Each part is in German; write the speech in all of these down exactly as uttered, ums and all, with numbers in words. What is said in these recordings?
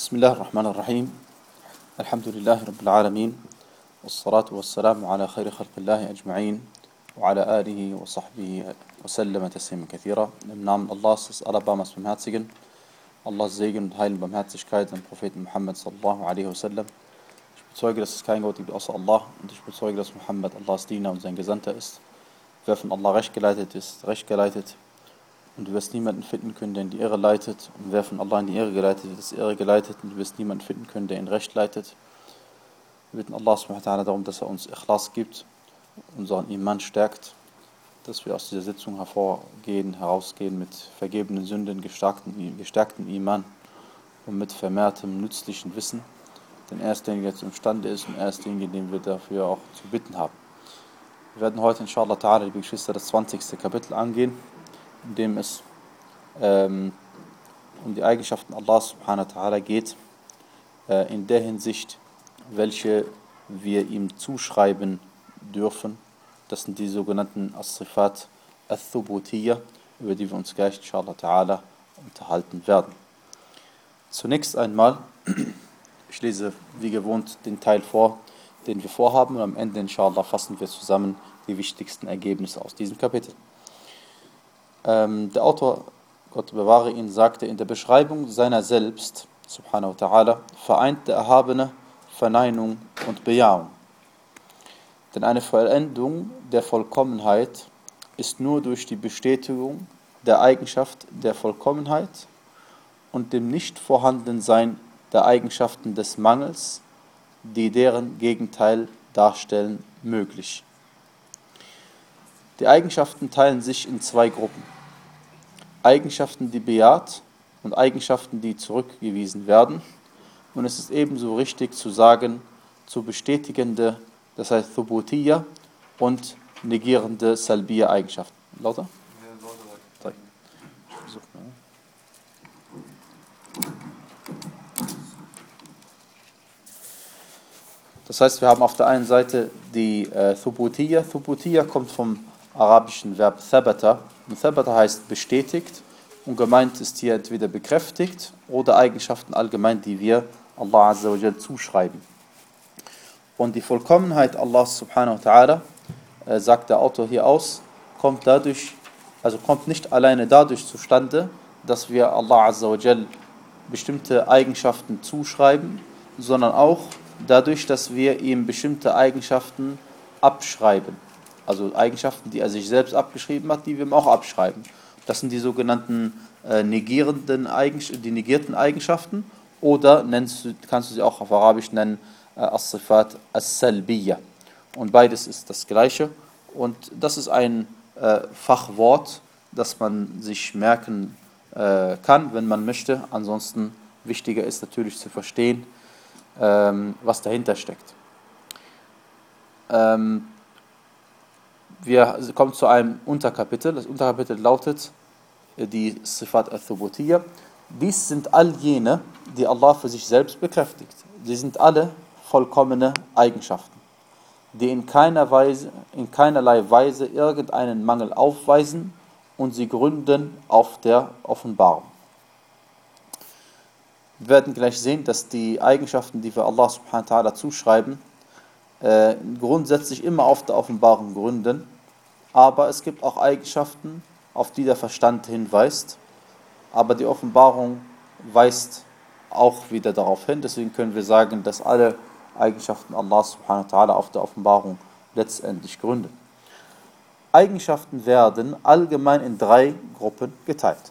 بسم الله الرحمن الرحيم الحمد لله رب العالمين والصلاة والسلام على خير خلق الله أجمعين وعلى آله وصحبه وسلم تسليما كثيرا. Im Namen Allahs des Allerbarmers Barmherzigen, Allahs Segen und Heil und Barmherzigkeit am Propheten Muhammad sallallahu alaihi wasallam. Ich bezeuge, dass es kein Gott gibt außer Allah, und ich bezeuge, dass Muhammad Allahs Diener und sein Gesandter ist. Wer von Allah recht geleitet ist, recht geleitet, und du wirst niemanden finden können, der in die Irre leitet. Und wer von Allah in die Irre geleitet ist, ist Irre geleitet, und du wirst niemanden finden können, der in Recht leitet. Wir bitten Allah subhanahu wa ta'ala darum, dass er uns Ikhlas gibt, unseren Iman stärkt, dass wir aus dieser Sitzung hervorgehen, herausgehen mit vergebenen Sünden, gestärkten, gestärkten Iman und mit vermehrtem nützlichen Wissen. Denn er ist derjenige, der imstande ist, und er ist derjenige, den wir dafür auch zu bitten haben. Wir werden heute inshallah ta'ala, liebe Geschwister, das zwanzigste Kapitel angehen, in dem es ähm, um die Eigenschaften Allah subhanahu wa ta'ala geht, äh, in der Hinsicht, welche wir ihm zuschreiben dürfen. Das sind die sogenannten As-Sifat Al-Thubutiyya, über die wir uns gleich inshallah ta'ala unterhalten werden. Zunächst einmal, ich lese wie gewohnt den Teil vor, den wir vorhaben, und am Ende inshallah fassen wir zusammen die wichtigsten Ergebnisse aus diesem Kapitel. Ähm, der Autor, Gott bewahre ihn, sagte in der Beschreibung seiner selbst, subhanahu wa ta'ala, vereint der Erhabene Verneinung und Bejahung. Denn eine Vollendung der Vollkommenheit ist nur durch die Bestätigung der Eigenschaft der Vollkommenheit und dem Nichtvorhandensein der Eigenschaften des Mangels, die deren Gegenteil darstellen, möglich. Die Eigenschaften teilen sich in zwei Gruppen. Eigenschaften, die bejaht, und Eigenschaften, die zurückgewiesen werden. Und es ist ebenso richtig zu sagen, zu bestätigende, das heißt Thubutiyya, und negierende Salbiyya Eigenschaften. Lauter? Ja, das heißt, wir haben auf der einen Seite die äh, Thubutiyya. Thubutiyya kommt vom arabischen Verb thabata. Und thabata heißt bestätigt, und gemeint ist hier entweder bekräftigt oder Eigenschaften allgemein, die wir Allah azza wa jal zuschreiben. Und die Vollkommenheit Allah subhanahu wa ta'ala, äh, sagt der Autor hier aus, kommt dadurch, also kommt nicht alleine dadurch zustande, dass wir Allah azza wa jal bestimmte Eigenschaften zuschreiben, sondern auch dadurch, dass wir ihm bestimmte Eigenschaften abschreiben. Also Eigenschaften, die er sich selbst abgeschrieben hat, die wir ihm auch abschreiben. Das sind die sogenannten äh, negierenden Eigenschaften, die negierten Eigenschaften, oder nennst du, kannst du sie auch auf Arabisch nennen, äh, As-Sifat As-Salbiyya. Und beides ist das Gleiche. Und das ist ein äh, Fachwort, das man sich merken äh, kann, wenn man möchte. Ansonsten wichtiger ist natürlich zu verstehen, ähm, was dahinter steckt. Ähm, Wir kommen zu einem Unterkapitel. Das Unterkapitel lautet die Sifat al-Thubutiyya. Dies sind all jene, die Allah für sich selbst bekräftigt. Sie sind alle vollkommene Eigenschaften, die in keiner Weise, in keinerlei Weise irgendeinen Mangel aufweisen, und sie gründen auf der Offenbarung. Wir werden gleich sehen, dass die Eigenschaften, die wir Allah subhanahu wa ta'ala zuschreiben, Äh, grundsätzlich immer auf der Offenbarung gründen, aber es gibt auch Eigenschaften, auf die der Verstand hinweist, aber die Offenbarung weist auch wieder darauf hin. Deswegen können wir sagen, dass alle Eigenschaften Allah subhanahu wa ta'ala auf der Offenbarung letztendlich gründen. Eigenschaften werden allgemein in drei Gruppen geteilt.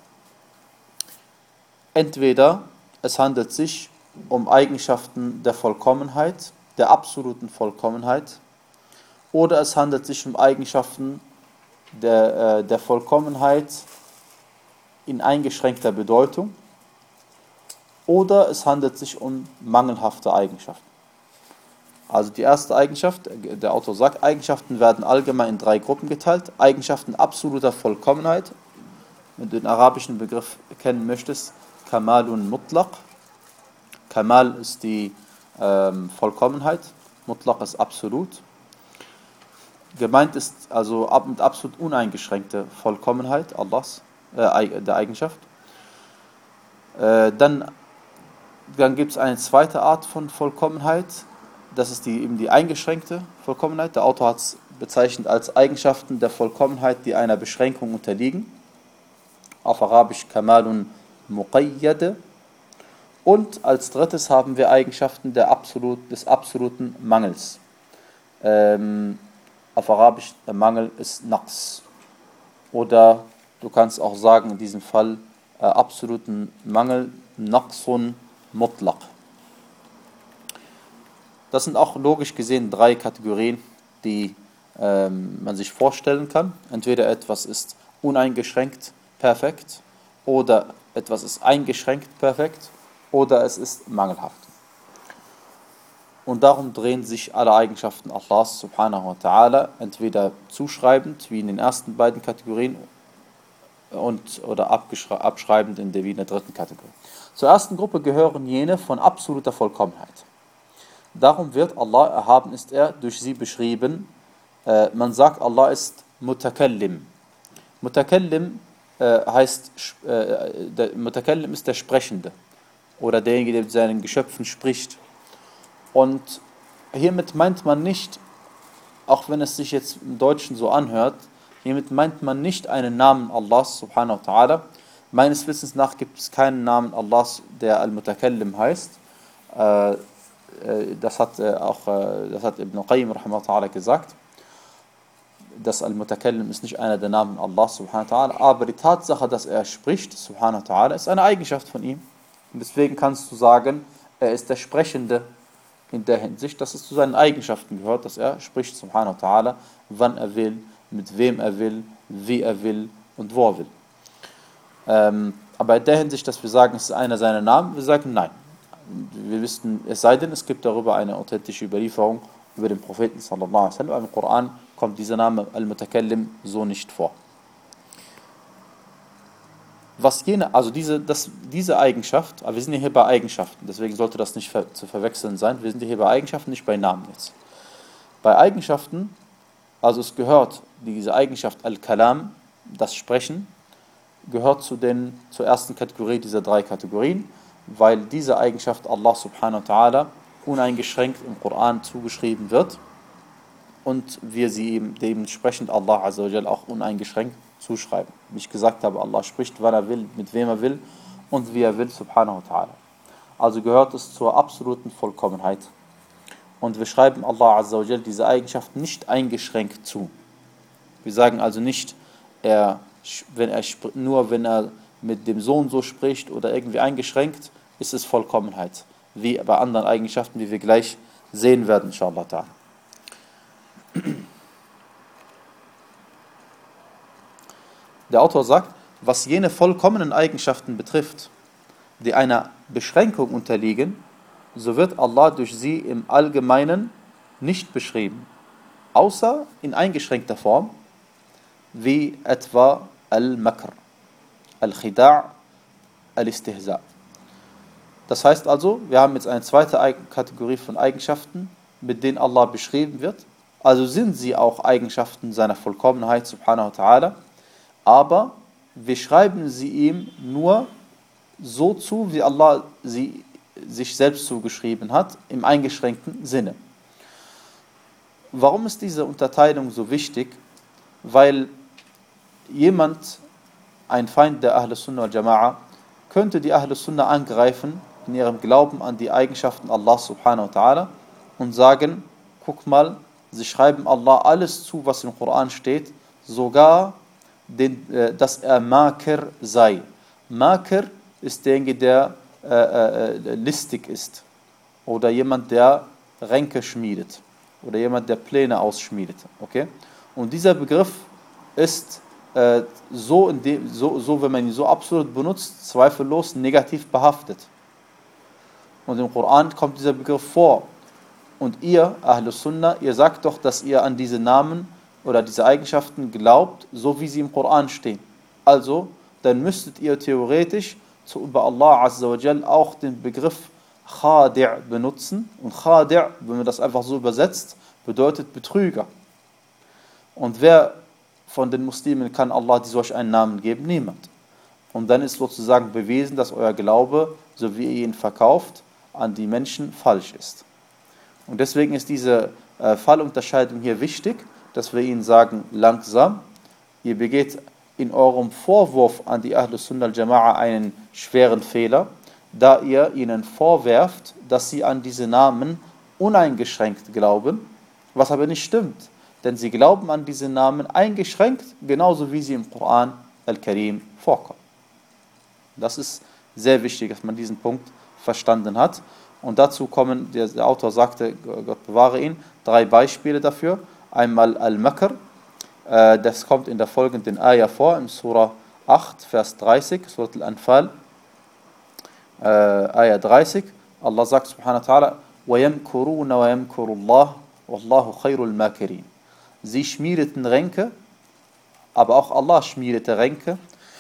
Entweder es handelt sich um Eigenschaften der Vollkommenheit, der absoluten Vollkommenheit, oder es handelt sich um Eigenschaften der, äh, der Vollkommenheit in eingeschränkter Bedeutung, oder es handelt sich um mangelhafte Eigenschaften. Also die erste Eigenschaft, der Autor sagt, Eigenschaften werden allgemein in drei Gruppen geteilt. Eigenschaften absoluter Vollkommenheit, wenn du den arabischen Begriff kennen möchtest, Kamalun Mutlaq. Kamal ist die Ähm, Vollkommenheit, Mutlaq ist absolut. Gemeint ist also ab mit absolut uneingeschränkte Vollkommenheit Allahs, äh, der Eigenschaft. Äh, dann dann gibt es eine zweite Art von Vollkommenheit, das ist die, eben die eingeschränkte Vollkommenheit. Der Autor hat es bezeichnet als Eigenschaften der Vollkommenheit, die einer Beschränkung unterliegen. Auf Arabisch Kamalun Muqayyade. Und als drittes haben wir Eigenschaften der absolut, des absoluten Mangels. Ähm, auf Arabisch der Mangel ist Naqs. Oder du kannst auch sagen in diesem Fall äh, absoluten Mangel Naqsun Mutlaq. Das sind auch logisch gesehen drei Kategorien, die ähm, man sich vorstellen kann. Entweder etwas ist uneingeschränkt perfekt oder etwas ist eingeschränkt perfekt oder es ist mangelhaft. Und darum drehen sich alle Eigenschaften Allahs subhanahu wa ta'ala entweder zuschreibend, wie in den ersten beiden Kategorien, und, oder abschreibend in der, wie in der dritten Kategorie. Zur ersten Gruppe gehören jene von absoluter Vollkommenheit. Darum wird Allah, erhaben ist er, durch sie beschrieben. Äh, man sagt, Allah ist Mutakallim. Mutakallim äh, heißt, äh, der Mutakallim ist der Sprechende oder derjenige, der mit seinen Geschöpfen spricht. Und hiermit meint man nicht, auch wenn es sich jetzt im Deutschen so anhört, hiermit meint man nicht einen Namen Allahs subhanahu wa ta'ala. Meines Wissens nach gibt es keinen Namen Allahs, der Al-Mutakallim heißt. Äh, Das hat auch das hat Ibn Qayyim rahimahullah gesagt, dass Al-Mutakallim ist nicht einer der Namen Allah subhanahu wa ta'ala, aber die Tatsache, dass er spricht, subhanahu wa ta'ala, ist eine Eigenschaft von ihm. Und deswegen kannst du sagen, er ist der Sprechende in der Hinsicht, dass es zu seinen Eigenschaften gehört, dass er spricht, subhanahu wa ta'ala, wann er will, mit wem er will, wie er will und wo er will. Ähm, aber in der Hinsicht, dass wir sagen, es ist einer seiner Namen, wir sagen nein. Wir wissen, es sei denn, es gibt darüber eine authentische Überlieferung über den Propheten sallallahu alaihi wasallam. Im Koran kommt dieser Name Al-Mutakallim so nicht vor. Was jene, also diese, das, diese Eigenschaft, aber wir sind ja hier bei Eigenschaften, deswegen sollte das nicht ver, zu verwechseln sein. Wir sind ja hier bei Eigenschaften, nicht bei Namen jetzt. Bei Eigenschaften, also es gehört diese Eigenschaft Al-Kalam, das Sprechen, gehört zu den, zur ersten Kategorie dieser drei Kategorien, weil diese Eigenschaft Allah subhanahu wa ta'ala uneingeschränkt im Koran zugeschrieben wird und wir sie eben dementsprechend Allah azza wa jal auch uneingeschränkt zuschreiben. Wie ich gesagt habe, Allah spricht, wann er will, mit wem er will und wie er will, subhanahu wa ta'ala. Also gehört es zur absoluten Vollkommenheit. Und wir schreiben Allah azza wa jal diese Eigenschaft nicht eingeschränkt zu. Wir sagen also nicht, er, wenn er nur wenn er mit dem Sohn so spricht oder irgendwie eingeschränkt, ist es Vollkommenheit. Wie bei anderen Eigenschaften, die wir gleich sehen werden, inshallah ta'ala. Der Autor sagt, was jene vollkommenen Eigenschaften betrifft, die einer Beschränkung unterliegen, so wird Allah durch sie im Allgemeinen nicht beschrieben, außer in eingeschränkter Form, wie etwa Al-Makr, Al-Khida', Al-Istihza'. Das heißt also, wir haben jetzt eine zweite Kategorie von Eigenschaften, mit denen Allah beschrieben wird. Also sind sie auch Eigenschaften seiner Vollkommenheit, subhanahu wa ta'ala, aber wir schreiben sie ihm nur so zu, wie Allah sie sich selbst zugeschrieben hat, im eingeschränkten Sinne. Warum ist diese Unterteilung so wichtig? Weil jemand, ein Feind der Ahl Sunnah wal Jama'a, könnte die Ahl Sunnah angreifen in ihrem Glauben an die Eigenschaften Allah subhanahu wa ta'ala und sagen, guck mal, sie schreiben Allah alles zu, was im Koran steht, sogar, den, äh, dass er Makir sei. Makir ist derjenige, der äh, äh, listig ist oder jemand, der Ränke schmiedet oder jemand, der Pläne ausschmiedet. Okay? Und dieser Begriff ist äh, so, in dem, so, so, wenn man ihn so absolut benutzt, zweifellos negativ behaftet. Und im Koran kommt dieser Begriff vor. Und ihr, Ahlus Sunnah, ihr sagt doch, dass ihr an diese Namen oder diese Eigenschaften glaubt, so wie sie im Koran stehen. Also, dann müsstet ihr theoretisch zu über Allah Azza wa Jal auch den Begriff Khadi' benutzen. Und Khadi', wenn man das einfach so übersetzt, bedeutet Betrüger. Und wer von den Muslimen kann Allah solch einen Namen geben? Niemand. Und dann ist sozusagen bewiesen, dass euer Glaube, so wie ihr ihn verkauft, an die Menschen falsch ist. Und deswegen ist diese äh, Fallunterscheidung hier wichtig, dass wir ihnen sagen, langsam, ihr begeht in eurem Vorwurf an die Ahlus Sunnah al-Jama'a einen schweren Fehler, da ihr ihnen vorwerft, dass sie an diese Namen uneingeschränkt glauben, was aber nicht stimmt. Denn sie glauben an diese Namen eingeschränkt, genauso wie sie im Koran al-Karim vorkommen. Das ist sehr wichtig, dass man diesen Punkt verstanden hat. Und dazu kommen, der, der Autor sagte, Gott bewahre ihn, drei Beispiele dafür. Einmal Al-Makr, äh, das kommt in der folgenden Ayah vor, in Surah acht, Vers dreißig, Surah Al-Anfal, äh, Ayah dreißig. Allah sagt subhanahu wa ta'ala, وَيَمْكُرُونَ وَيَمْكُرُ اللَّهُ وَاللَّهُ خَيْرُ الْمَاكِرِينَ. Sie schmiedeten Ränke, aber auch Allah schmiedete Ränke.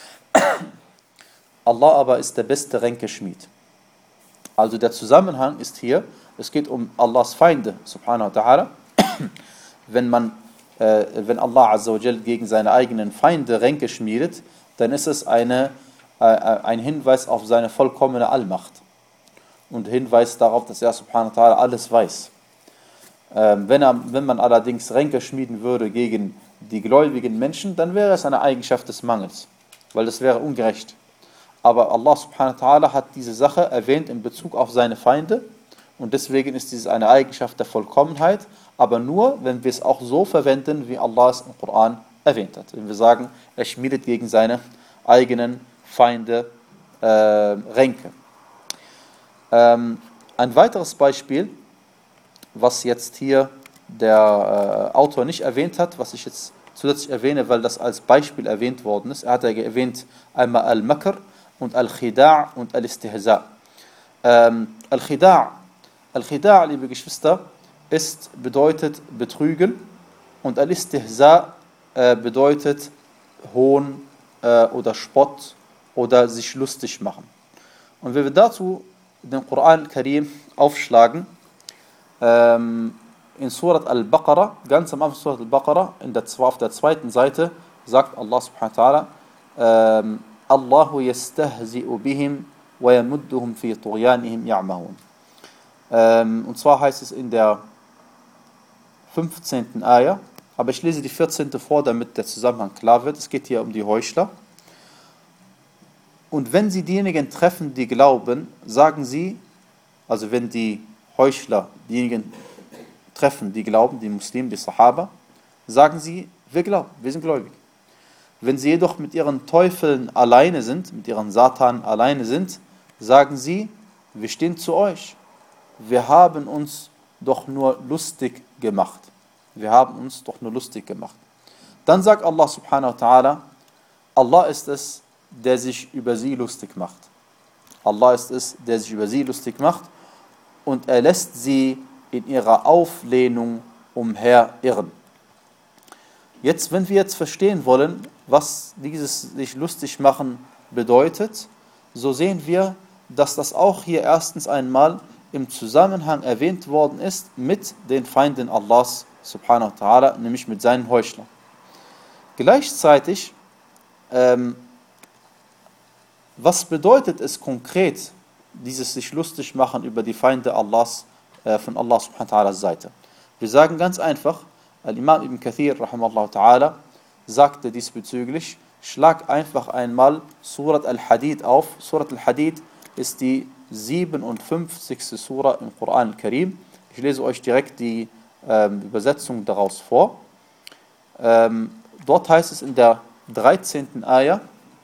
Allah aber ist der beste Ränkeschmied. Also der Zusammenhang ist hier, es geht um Allahs Feinde, subhanahu wa ta'ala. Wenn man, äh, wenn Allah azza wa jal gegen seine eigenen Feinde Ränke schmiedet, dann ist es eine, äh, ein Hinweis auf seine vollkommene Allmacht. Und Hinweis darauf, dass er subhanahu wa ta'ala alles weiß. Ähm, wenn, er, wenn man allerdings Ränke schmieden würde gegen die gläubigen Menschen, dann wäre es eine Eigenschaft des Mangels, weil das wäre ungerecht. Aber Allah subhanahu wa ta'ala hat diese Sache erwähnt in Bezug auf seine Feinde und deswegen ist dies eine Eigenschaft der Vollkommenheit, aber nur, wenn wir es auch so verwenden, wie Allah es im Koran erwähnt hat. Wenn wir sagen, er schmiedet gegen seine eigenen Feinde äh, Ränke. Ähm, ein weiteres Beispiel, was jetzt hier der äh, Autor nicht erwähnt hat, was ich jetzt zusätzlich erwähne, weil das als Beispiel erwähnt worden ist. Er hat ja erwähnt einmal Al-Makr und Al-Khida' und Al-Istihza'. Ähm, Al-Khida', Al-Khida', liebe Geschwister, ist, bedeutet Betrügen und Al-Istihza' äh, bedeutet Hohn äh, oder Spott oder sich lustig machen. Und wenn wir dazu den Koran al-Karim aufschlagen, ähm, in Surat al-Baqarah, ganz am Anfang Surat al-Baqarah, in der, auf der zweiten Seite, sagt Allah subhanahu wa ta'ala, ähm, Allahu yastahzi'u bihim wa yamudduhum fi tughyanihim ya'mahun. Ähm, und zwar heißt es in der fünfzehnten Ayah, aber ich lese die vierzehnte vor, damit der Zusammenhang klar wird. Es geht hier um die Heuchler. Und wenn sie diejenigen treffen, die glauben, sagen sie, also wenn die Heuchler diejenigen treffen, die glauben, die Muslimen, die Sahaba, sagen sie, wir glauben, wir sind gläubig. Wenn sie jedoch mit ihren Teufeln alleine sind, mit ihren Satan alleine sind, sagen sie, wir stehen zu euch. Wir haben uns doch nur lustig gemacht. Wir haben uns doch nur lustig gemacht. Dann sagt Allah subhanahu wa ta'ala, Allah ist es, der sich über sie lustig macht. Allah ist es, der sich über sie lustig macht und er lässt sie in ihrer Auflehnung umherirren. Jetzt, wenn wir jetzt verstehen wollen, was dieses sich lustig machen bedeutet, so sehen wir, dass das auch hier erstens einmal im Zusammenhang erwähnt worden ist mit den Feinden Allahs subhanahu wa ta'ala, nämlich mit seinen Heuchlern. Gleichzeitig, ähm, was bedeutet es konkret, dieses sich lustig machen über die Feinde Allahs, äh, von Allah subhanahu wa ta'alas Seite? Wir sagen ganz einfach, Al-Imam Ibn Kathir rahimahullah ta'ala sagte diesbezüglich, schlag einfach einmal Surat Al-Hadid auf. Surat Al-Hadid ist die siebenundfünfzigste Sura im Koran al-Karim. Ich lese euch direkt die ähm, Übersetzung daraus vor. Ähm, dort heißt es in der dreizehnten Ayah,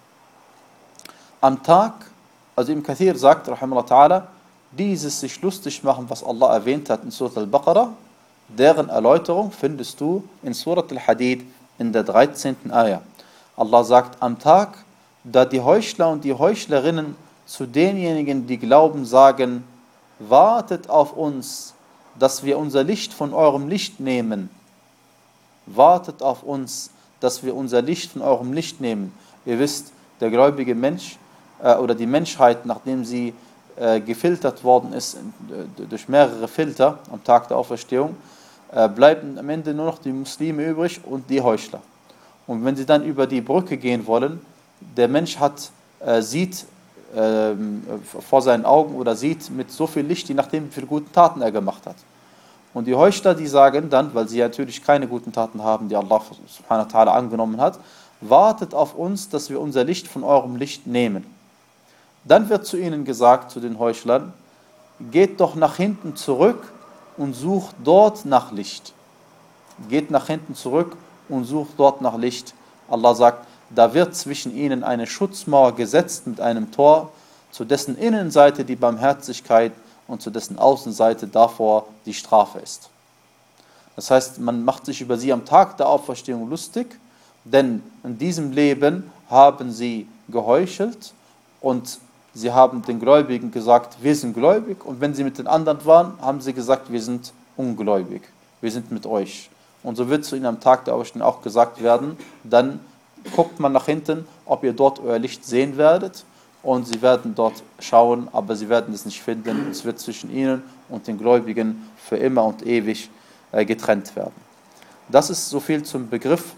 am Tag, also Ibn Kathir sagt, rahimahullah ta'ala, dieses sich lustig machen, was Allah erwähnt hat in Surat Al-Baqarah, deren Erläuterung findest du in Surat Al-Hadid in der dreizehnten Ayah. Allah sagt, am Tag, da die Heuchler und die Heuchlerinnen zu denjenigen, die glauben, sagen, wartet auf uns, dass wir unser Licht von eurem Licht nehmen. Wartet auf uns, dass wir unser Licht von eurem Licht nehmen. Ihr wisst, der gläubige Mensch äh, oder die Menschheit, nachdem sie äh, gefiltert worden ist äh, durch mehrere Filter am Tag der Auferstehung, äh, bleiben am Ende nur noch die Muslime übrig und die Heuchler. Und wenn sie dann über die Brücke gehen wollen, der Mensch hat äh, sieht äh, vor seinen Augen oder sieht mit so viel Licht, je nachdem, wie viele gute Taten er gemacht hat. Und die Heuchler, die sagen dann, weil sie natürlich keine guten Taten haben, die Allah subhanahu wa ta'ala angenommen hat, wartet auf uns, dass wir unser Licht von eurem Licht nehmen. Dann wird zu ihnen gesagt, zu den Heuchlern, geht doch nach hinten zurück und sucht dort nach Licht. Geht nach hinten zurück und sucht dort nach Licht. Allah sagt, da wird zwischen ihnen eine Schutzmauer gesetzt mit einem Tor, zu dessen Innenseite die Barmherzigkeit und zu dessen Außenseite davor die Strafe ist. Das heißt, man macht sich über sie am Tag der Auferstehung lustig, denn in diesem Leben haben sie geheuchelt und sie haben den Gläubigen gesagt, wir sind gläubig, und wenn sie mit den anderen waren, haben sie gesagt, wir sind ungläubig, wir sind mit euch. Und so wird zu ihnen am Tag der Auferstehung auch gesagt werden, dann guckt man nach hinten, ob ihr dort euer Licht sehen werdet, und sie werden dort schauen, aber sie werden es nicht finden. Es wird zwischen ihnen und den Gläubigen für immer und ewig äh, getrennt werden. Das ist so viel zum Begriff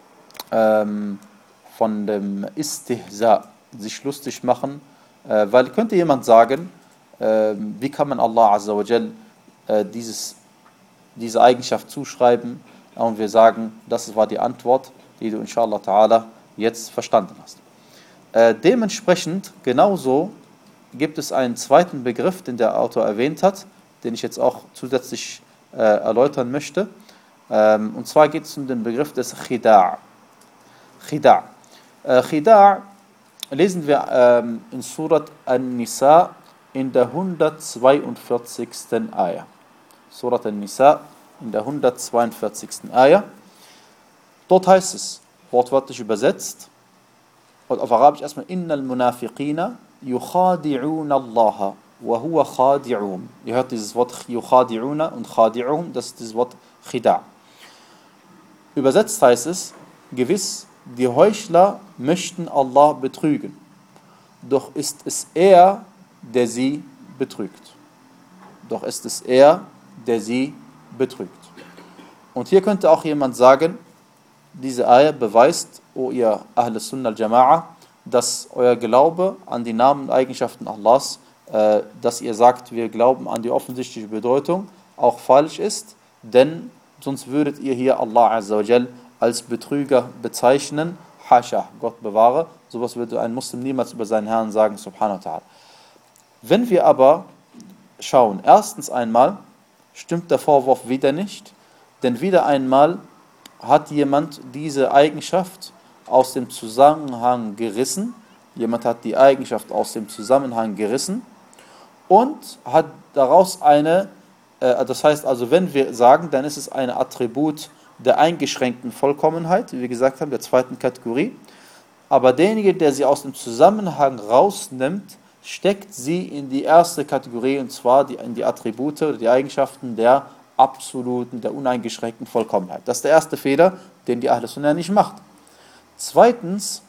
ähm, von dem Istihza, sich lustig machen, äh, weil könnte jemand sagen, äh, wie kann man Allah Azza wa Jal äh, dieses, diese Eigenschaft zuschreiben, und wir sagen, das war die Antwort, die du inshallah ta'ala jetzt verstanden hast. Äh, dementsprechend, genauso gibt es einen zweiten Begriff, den der Autor erwähnt hat, den ich jetzt auch zusätzlich äh, erläutern möchte. Ähm, und zwar geht es um den Begriff des Khida'. Khida'. Äh, Khida' lesen wir ähm, in Surat An-Nisa in der hundertzweiundvierzigsten Ayah. Surat An-Nisa in der hundertzweiundvierzigsten Ayah. Dort heißt es, wortwörtlich übersetzt, und auf Arabisch erstmal, innal munafiqina yukhadi'una Allah wa huwa khadi'un. Ihr hört dieses Wort yukhadi'una und khadi'un, das ist das Wort Khida'. Übersetzt heißt es, gewiss, die Heuchler möchten Allah betrügen, doch ist es er, der sie betrügt. Doch ist es er, der sie betrügt. Und hier könnte auch jemand sagen, diese Ayah beweist, o ihr Ahl Sunnah al-Jama'a, dass euer Glaube an die Namen und Eigenschaften Allahs, äh, dass ihr sagt, wir glauben an die offensichtliche Bedeutung, auch falsch ist, denn sonst würdet ihr hier Allah Azza wa Jal als Betrüger bezeichnen. Hasha, Gott bewahre, sowas würde ein Muslim niemals über seinen Herrn sagen, subhanahu wa ta'ala. Wenn wir aber schauen, erstens einmal stimmt der Vorwurf wieder nicht, denn wieder einmal hat jemand diese Eigenschaft aus dem Zusammenhang gerissen. Jemand hat die Eigenschaft aus dem Zusammenhang gerissen und hat daraus eine, äh, das heißt also, wenn wir sagen, dann ist es ein Attribut der eingeschränkten Vollkommenheit, wie wir gesagt haben, der zweiten Kategorie. Aber derjenige, der sie aus dem Zusammenhang rausnimmt, steckt sie in die erste Kategorie, und zwar die, in die Attribute oder die Eigenschaften der absoluten, der uneingeschränkten Vollkommenheit. Das ist der erste Fehler, den die Ahl Sunnah nicht macht. Zweitens,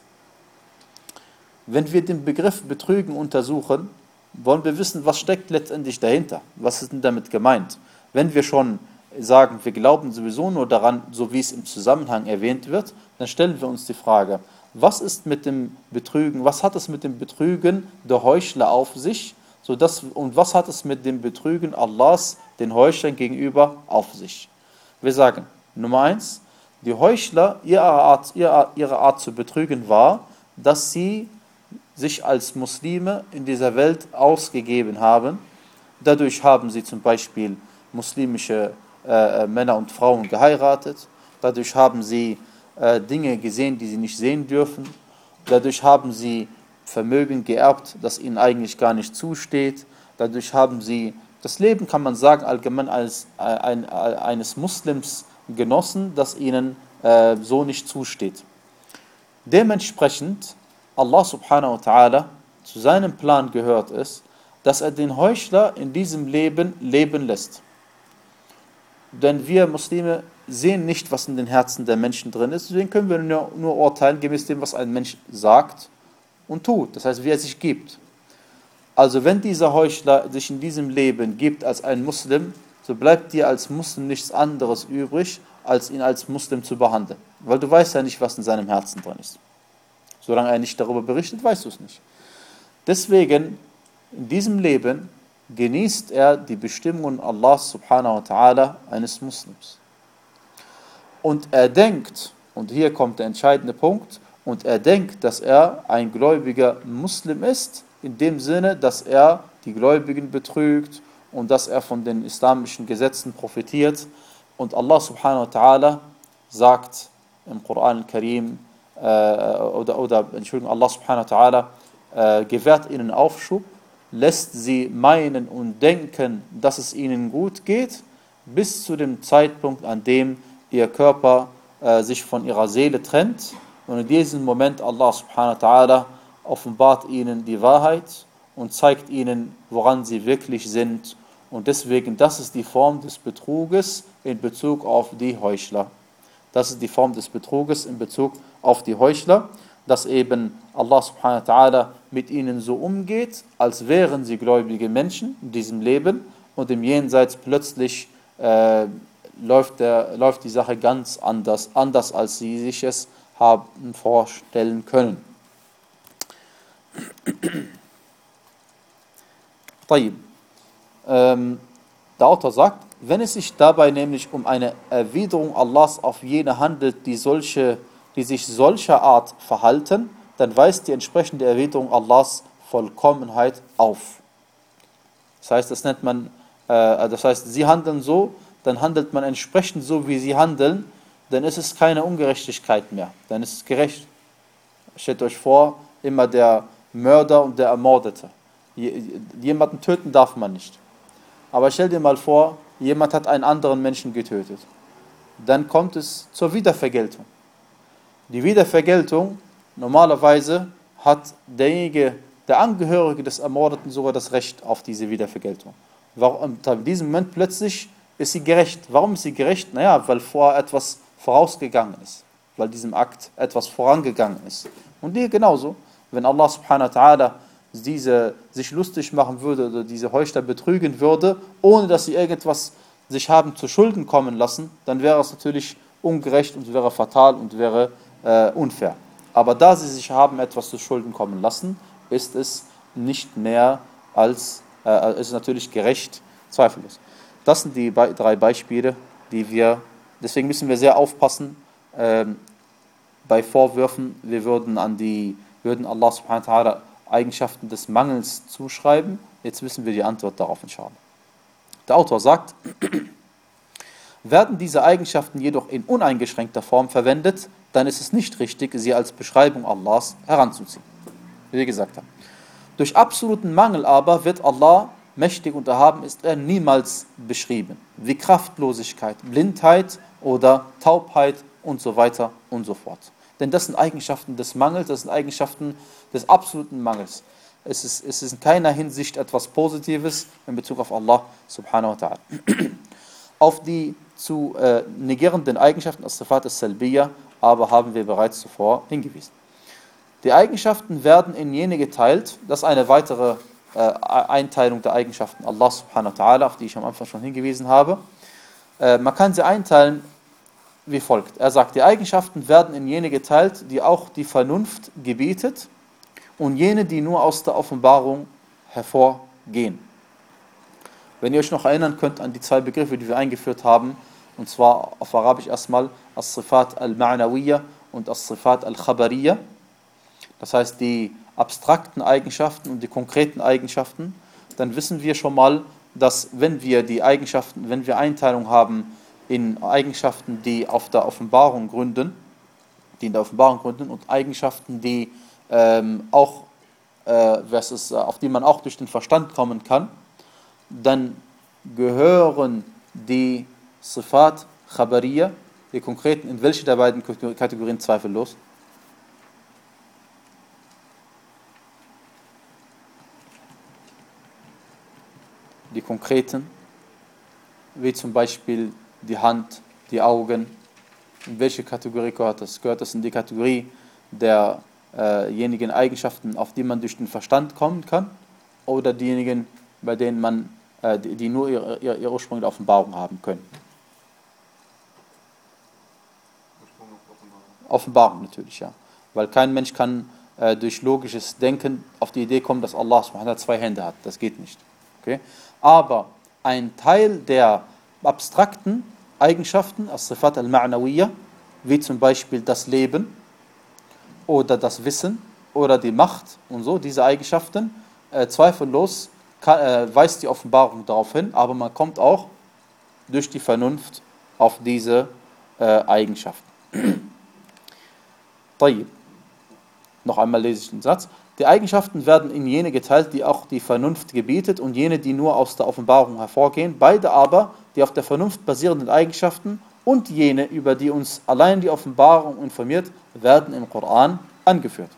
wenn wir den Begriff Betrügen untersuchen, wollen wir wissen, was steckt letztendlich dahinter. Was ist denn damit gemeint? Wenn wir schon sagen, wir glauben sowieso nur daran, so wie es im Zusammenhang erwähnt wird, dann stellen wir uns die Frage, was ist mit dem Betrügen, was hat es mit dem Betrügen der Heuchler auf sich, sodass, und was hat es mit dem Betrügen Allahs den Heuchlern gegenüber auf sich? Wir sagen, Nummer eins, die Heuchler, ihre Art, ihre, ihre Art zu betrügen war, dass sie sich als Muslime in dieser Welt ausgegeben haben. Dadurch haben sie zum Beispiel muslimische äh, Männer und Frauen geheiratet. Dadurch haben sie äh, Dinge gesehen, die sie nicht sehen dürfen. Dadurch haben sie Vermögen geerbt, das ihnen eigentlich gar nicht zusteht. Dadurch haben sie das Leben, kann man sagen, allgemein als ein, ein, eines Muslims genossen, das ihnen äh, so nicht zusteht. Dementsprechend, Allah subhanahu wa ta'ala, zu seinem Plan gehört es, dass er den Heuchler in diesem Leben leben lässt. Denn wir Muslime sehen nicht, was in den Herzen der Menschen drin ist, deswegen können wir nur, nur urteilen, gemäß dem, was ein Mensch sagt und tut, das heißt, wie er sich gibt. Also wenn dieser Heuchler sich in diesem Leben gibt als ein Muslim, so bleibt dir als Muslim nichts anderes übrig, als ihn als Muslim zu behandeln. Weil du weißt ja nicht, was in seinem Herzen drin ist. Solange er nicht darüber berichtet, weißt du es nicht. Deswegen, in diesem Leben genießt er die Bestimmungen Allahs subhanahu wa ta'ala eines Muslims. Und er denkt, und hier kommt der entscheidende Punkt, und er denkt, dass er ein gläubiger Muslim ist, in dem Sinne, dass er die Gläubigen betrügt und dass er von den islamischen Gesetzen profitiert. Und Allah subhanahu wa ta'ala sagt im Koran al-Karim, äh, oder, oder, Entschuldigung, Allah subhanahu wa ta'ala äh, gewährt ihnen Aufschub, lässt sie meinen und denken, dass es ihnen gut geht, bis zu dem Zeitpunkt, an dem ihr Körper äh, sich von ihrer Seele trennt. Und in diesem Moment Allah subhanahu wa ta'ala offenbart ihnen die Wahrheit und zeigt ihnen, woran sie wirklich sind. Und deswegen, das ist die Form des Betruges in Bezug auf die Heuchler. Das ist die Form des Betruges in Bezug auf die Heuchler, dass eben Allah subhanahu wa ta'ala mit ihnen so umgeht, als wären sie gläubige Menschen in diesem Leben und im Jenseits plötzlich äh, läuft, der, läuft die Sache ganz anders, anders als sie sich es haben vorstellen können. Ähm, der Autor sagt, wenn es sich dabei nämlich um eine Erwiderung Allahs auf jene handelt, die, solche, die sich solcher Art verhalten, dann weist die entsprechende Erwiderung Allahs Vollkommenheit auf. Das heißt, das nennt man, äh, das heißt, sie handeln so, dann handelt man entsprechend so, wie sie handeln, dann ist es keine Ungerechtigkeit mehr, dann ist es gerecht. Stellt euch vor, immer der Mörder und der Ermordete. Jemanden töten darf man nicht. Aber stell dir mal vor, jemand hat einen anderen Menschen getötet. Dann kommt es zur Wiedervergeltung. Die Wiedervergeltung, normalerweise hat derjenige, der Angehörige des Ermordeten sogar das Recht auf diese Wiedervergeltung. Warum, in diesem Moment plötzlich ist sie gerecht. Warum ist sie gerecht? Naja, weil vorher etwas vorausgegangen ist. Weil diesem Akt etwas vorangegangen ist. Und hier genauso, wenn Allah subhanahu wa ta'ala diese sich lustig machen würde oder diese Heuchler betrügen würde, ohne dass sie irgendwas sich haben zu Schulden kommen lassen, dann wäre es natürlich ungerecht und wäre fatal und wäre äh, unfair. Aber da sie sich haben etwas zu Schulden kommen lassen, ist es nicht mehr als, äh, ist natürlich gerecht, zweifellos. Das sind die be- drei Beispiele, die wir, deswegen müssen wir sehr aufpassen äh, bei Vorwürfen, wir würden an die, würden Allah subhanahu wa ta'ala Eigenschaften des Mangels zuschreiben. Jetzt wissen wir die Antwort darauf, inshallah. Der Autor sagt, werden diese Eigenschaften jedoch in uneingeschränkter Form verwendet, dann ist es nicht richtig, sie als Beschreibung Allahs heranzuziehen. Wie wir gesagt haben. Durch absoluten Mangel aber wird Allah, mächtig und erhaben ist er, niemals beschrieben. Wie Kraftlosigkeit, Blindheit oder Taubheit und so weiter und so fort. Denn das sind Eigenschaften des Mangels, das sind Eigenschaften des absoluten Mangels. Es ist, es ist in keiner Hinsicht etwas Positives in Bezug auf Allah subhanahu wa ta'ala. Auf die zu äh, negierenden Eigenschaften, as-Sifat as-Salbiyya, aber haben wir bereits zuvor hingewiesen. Die Eigenschaften werden in jene geteilt, das ist eine weitere äh, Einteilung der Eigenschaften Allah subhanahu wa ta'ala, auf die ich am Anfang schon hingewiesen habe. Äh, man kann sie einteilen wie folgt. Er sagt, die Eigenschaften werden in jene geteilt, die auch die Vernunft gebietet und jene, die nur aus der Offenbarung hervorgehen. Wenn ihr euch noch erinnern könnt an die zwei Begriffe, die wir eingeführt haben, und zwar auf Arabisch erstmal As-Sifat al-Ma'nawiyya und As-Sifat al-Khabariyya, das heißt die abstrakten Eigenschaften und die konkreten Eigenschaften, dann wissen wir schon mal, dass wenn wir die Eigenschaften, wenn wir Einteilung haben in Eigenschaften, die auf der Offenbarung gründen, die in der Offenbarung gründen und Eigenschaften, die ähm, auch, äh, was ist, auf die man auch durch den Verstand kommen kann, dann gehören die Sifat Khabariyya, die konkreten, in welche der beiden Kategorien zweifellos? Die konkreten, wie zum Beispiel die Hand, die Augen. In welche Kategorie gehört das? Gehört das in die Kategorie derjenigen äh Eigenschaften, auf die man durch den Verstand kommen kann? Oder diejenigen, bei denen man, äh, die, die nur ihre, ihre, ihre Ursprung der Offenbarung haben können? Offenbarung natürlich, ja. Weil kein Mensch kann äh, durch logisches Denken auf die Idee kommen, dass Allah subhanahu wa ta'ala zwei Hände hat. Das geht nicht. Okay? Aber ein Teil der abstrakten Eigenschaften, as-Sifat al-Ma'nawiyya, wie zum Beispiel das Leben oder das Wissen oder die Macht und so, diese Eigenschaften, äh, zweifellos kann, äh, weist die Offenbarung darauf hin, aber man kommt auch durch die Vernunft auf diese äh, Eigenschaften. طيب. Noch einmal lese ich den Satz. Die Eigenschaften werden in jene geteilt, die auch die Vernunft gebietet und jene, die nur aus der Offenbarung hervorgehen. Beide aber, die auf der Vernunft basierenden Eigenschaften und jene, über die uns allein die Offenbarung informiert, werden im Koran angeführt.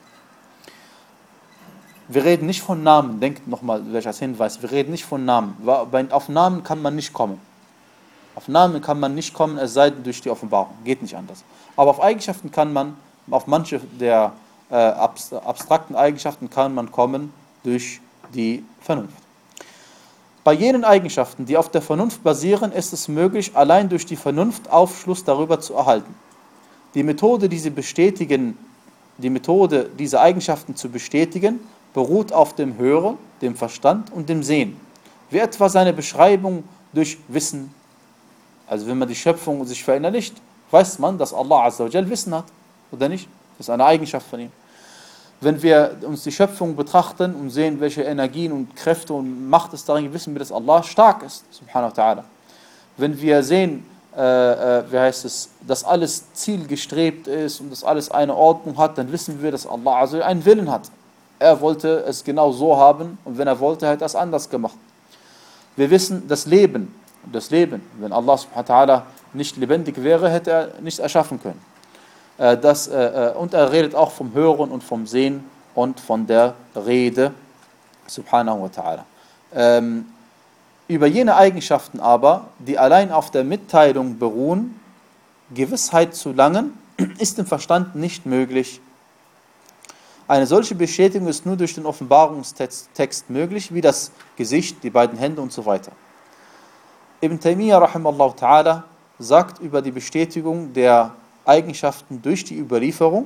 Wir reden nicht von Namen, denkt nochmal, welches Hinweis, wir reden nicht von Namen. Auf Namen kann man nicht kommen. Auf Namen kann man nicht kommen, es sei denn durch die Offenbarung. Geht nicht anders. Aber auf Eigenschaften kann man, auf manche der äh, abstrakten Eigenschaften kann man kommen durch die Vernunft. Bei jenen Eigenschaften, die auf der Vernunft basieren, ist es möglich, allein durch die Vernunft Aufschluss darüber zu erhalten. Die Methode, diese bestätigen, die Methode, diese Eigenschaften zu bestätigen, beruht auf dem Hören, dem Verstand und dem Sehen. Wie etwa seine Beschreibung durch Wissen. Also wenn man die Schöpfung sich verinnerlicht, weiß man, dass Allah Azza wa Jal Wissen hat, oder nicht? Das ist eine Eigenschaft von ihm. Wenn wir uns die Schöpfung betrachten und sehen, welche Energien und Kräfte und Macht es darin, wissen wir, dass Allah stark ist, subhanahu wa ta'ala. Wenn wir sehen, äh, äh, wie heißt es, dass alles zielgestrebt ist und dass alles eine Ordnung hat, dann wissen wir, dass Allah Azza wa Jal einen Willen hat. Er wollte es genau so haben und wenn er wollte, hat er es anders gemacht. Wir wissen, das Leben, das Leben, wenn Allah subhanahu wa ta'ala nicht lebendig wäre, hätte er nichts erschaffen können. Das, und er redet auch vom Hören und vom Sehen und von der Rede, subhanahu wa ta'ala. Ähm, über jene Eigenschaften aber, die allein auf der Mitteilung beruhen, Gewissheit zu langen, ist im Verstand nicht möglich. Eine solche Bestätigung ist nur durch den Offenbarungstext möglich, wie das Gesicht, die beiden Hände und so weiter. Ibn Taymiyyah rahimallahu ta'ala sagt über die Bestätigung der Eigenschaften durch die Überlieferung.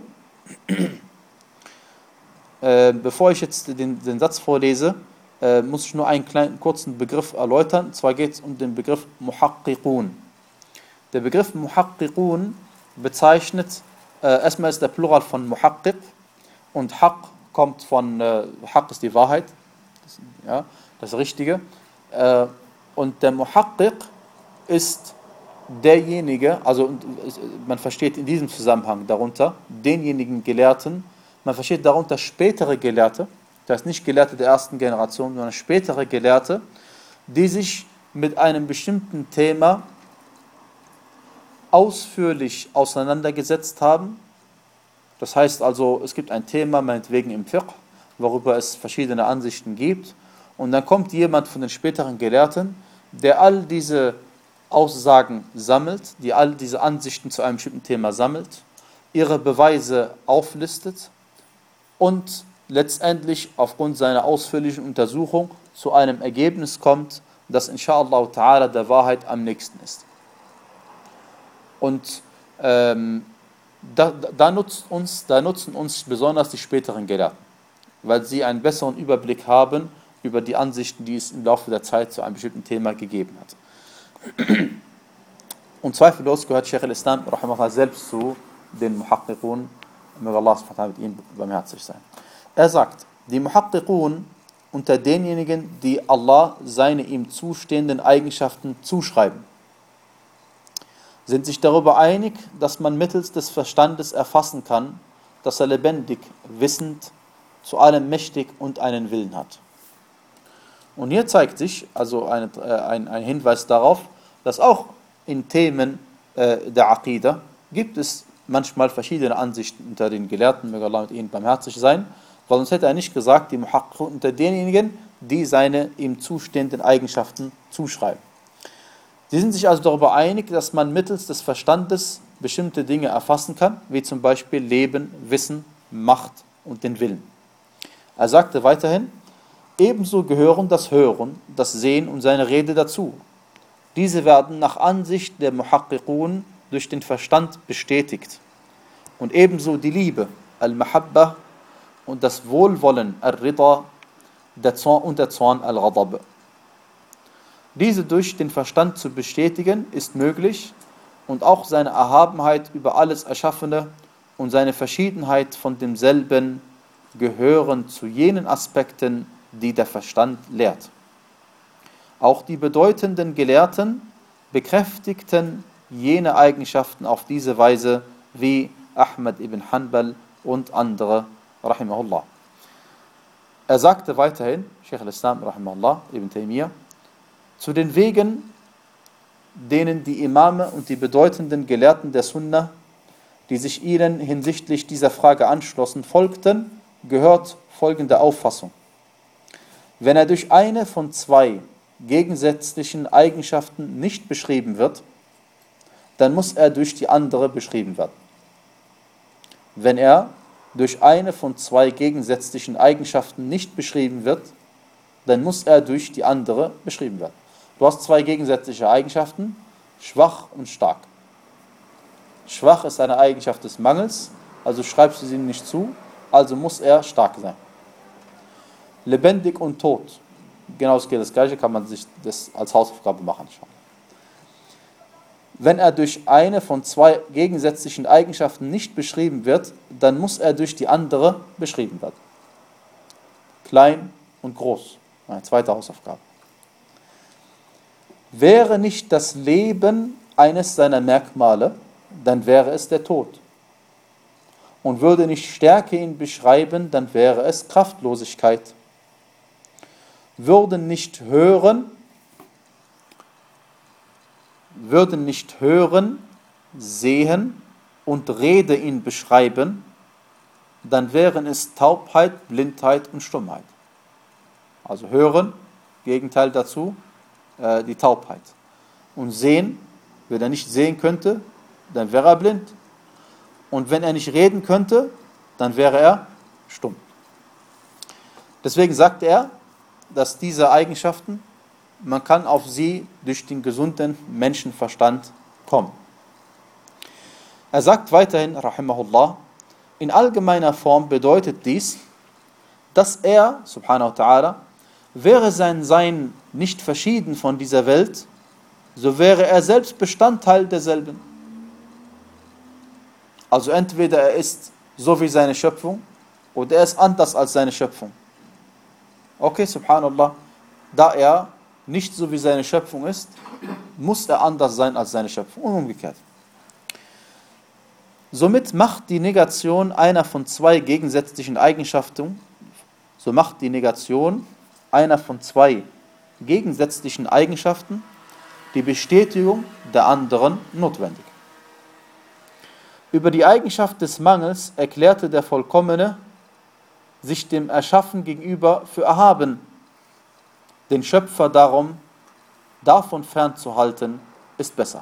Äh, bevor ich jetzt den, den Satz vorlese, äh, muss ich nur einen kleinen kurzen Begriff erläutern. Und zwar geht es um den Begriff Muhaqqiqun. Der Begriff Muhaqqiqun bezeichnet, äh, erstmal ist der Plural von Muhaqqiq und Haqq kommt von, äh, Haqq ist die Wahrheit, das, ja, das Richtige. Äh, und der Muhaqqiq ist derjenige, also man versteht in diesem Zusammenhang darunter denjenigen Gelehrten, man versteht darunter spätere Gelehrte, das heißt nicht Gelehrte der ersten Generation, sondern spätere Gelehrte, die sich mit einem bestimmten Thema ausführlich auseinandergesetzt haben. Das heißt also, es gibt ein Thema, meinetwegen im Fiqh, worüber es verschiedene Ansichten gibt, und dann kommt jemand von den späteren Gelehrten, der all diese Aussagen sammelt, die all diese Ansichten zu einem bestimmten Thema sammelt, ihre Beweise auflistet und letztendlich aufgrund seiner ausführlichen Untersuchung zu einem Ergebnis kommt, das inshallah ta'ala der Wahrheit am nächsten ist. Und ähm, da, da, nutzt uns, da nutzen uns besonders die späteren Gelehrten, weil sie einen besseren Überblick haben über die Ansichten, die es im Laufe der Zeit zu einem bestimmten Thema gegeben hat. Und zweifellos gehört Sheikh al-Islam rahimahullah selbst zu den Muhaqqiqun, möge Allah subhanahu wa ta'ala mit ihnen barmherzig sein. Er sagt, die Muhaqqiqun unter denjenigen, die Allah seine ihm zustehenden Eigenschaften zuschreiben, sind sich darüber einig, dass man mittels des Verstandes erfassen kann, dass er lebendig, wissend, zu allem mächtig und einen Willen hat. Und hier zeigt sich also eine, äh, ein, ein Hinweis darauf, dass auch in Themen äh, der Aqida gibt es manchmal verschiedene Ansichten unter den Gelehrten, möge Allah mit ihnen barmherzig sein, weil sonst hätte er nicht gesagt, die Muhaqqiqun unter denjenigen, die seine ihm zustehenden Eigenschaften zuschreiben. Sie sind sich also darüber einig, dass man mittels des Verstandes bestimmte Dinge erfassen kann, wie zum Beispiel Leben, Wissen, Macht und den Willen. Er sagte weiterhin, ebenso gehören das Hören, das Sehen und seine Rede dazu. Diese werden nach Ansicht der Muhaqqiqun durch den Verstand bestätigt. Und ebenso die Liebe, Al-Mahabba, und das Wohlwollen, Ar-Rida, der Zorn und der Zorn, Al-Ghadab. Diese durch den Verstand zu bestätigen, ist möglich und auch seine Erhabenheit über alles Erschaffene und seine Verschiedenheit von demselben gehören zu jenen Aspekten, die der Verstand lehrt. Auch die bedeutenden Gelehrten bekräftigten jene Eigenschaften auf diese Weise, wie Ahmad ibn Hanbal und andere, rahimahullah. Er sagte weiterhin, Sheikh al-Islam, rahimahullah, Ibn Taymiyyah, zu den Wegen, denen die Imame und die bedeutenden Gelehrten der Sunna, die sich ihnen hinsichtlich dieser Frage anschlossen, folgten, gehört folgende Auffassung. Wenn er durch eine von zwei gegensätzlichen Eigenschaften nicht beschrieben wird, dann muss er durch die andere beschrieben werden. Wenn er durch eine von zwei gegensätzlichen Eigenschaften nicht beschrieben wird, dann muss er durch die andere beschrieben werden. Du hast zwei gegensätzliche Eigenschaften, schwach und stark. Schwach ist eine Eigenschaft des Mangels, also schreibst du sie nicht zu, also muss er stark sein. Lebendig und tot, genau das Gleiche, kann man sich das als Hausaufgabe machen. Wenn er durch eine von zwei gegensätzlichen Eigenschaften nicht beschrieben wird, dann muss er durch die andere beschrieben werden. Klein und groß, eine zweite Hausaufgabe. Wäre nicht das Leben eines seiner Merkmale, dann wäre es der Tod. Und würde nicht Stärke ihn beschreiben, dann wäre es Kraftlosigkeit. Würden nicht hören, würden nicht hören, sehen und Rede ihn beschreiben, dann wären es Taubheit, Blindheit und Stummheit. Also hören, Gegenteil dazu, äh, die Taubheit. Und sehen, wenn er nicht sehen könnte, dann wäre er blind. Und wenn er nicht reden könnte, dann wäre er stumm. Deswegen sagt er, dass diese Eigenschaften, man kann auf sie durch den gesunden Menschenverstand kommen. Er sagt weiterhin, rahimahullah, in allgemeiner Form bedeutet dies, dass er, subhanahu wa ta'ala, wäre sein Sein nicht verschieden von dieser Welt, so wäre er selbst Bestandteil derselben. Also entweder er ist so wie seine Schöpfung, oder er ist anders als seine Schöpfung. Okay, subhanallah, da er nicht so wie seine Schöpfung ist, muss er anders sein als seine Schöpfung und umgekehrt. Somit macht die Negation einer von zwei gegensätzlichen Eigenschaften, so macht die Negation einer von zwei gegensätzlichen Eigenschaften die Bestätigung der anderen notwendig. Über die Eigenschaft des Mangels erklärte der Vollkommene sich dem Erschaffen gegenüber für erhaben, den Schöpfer darum davon fernzuhalten, ist besser.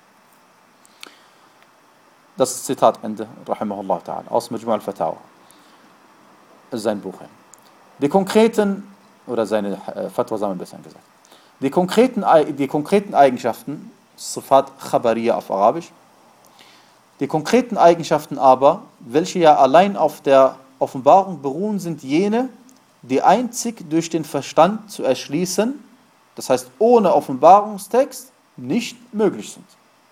Das ist Zitatende, rahimahullah ta'ala, aus Majmu' al-Fatawa. Das ist sein Buch. Die konkreten, oder seine äh, Fatwa sammeln besser gesagt, die konkreten, die konkreten Eigenschaften, Sifat Khabariya auf Arabisch, die konkreten Eigenschaften aber, welche ja allein auf der Offenbarung beruhen, sind jene, die einzig durch den Verstand zu erschließen, das heißt ohne Offenbarungstext, nicht möglich sind.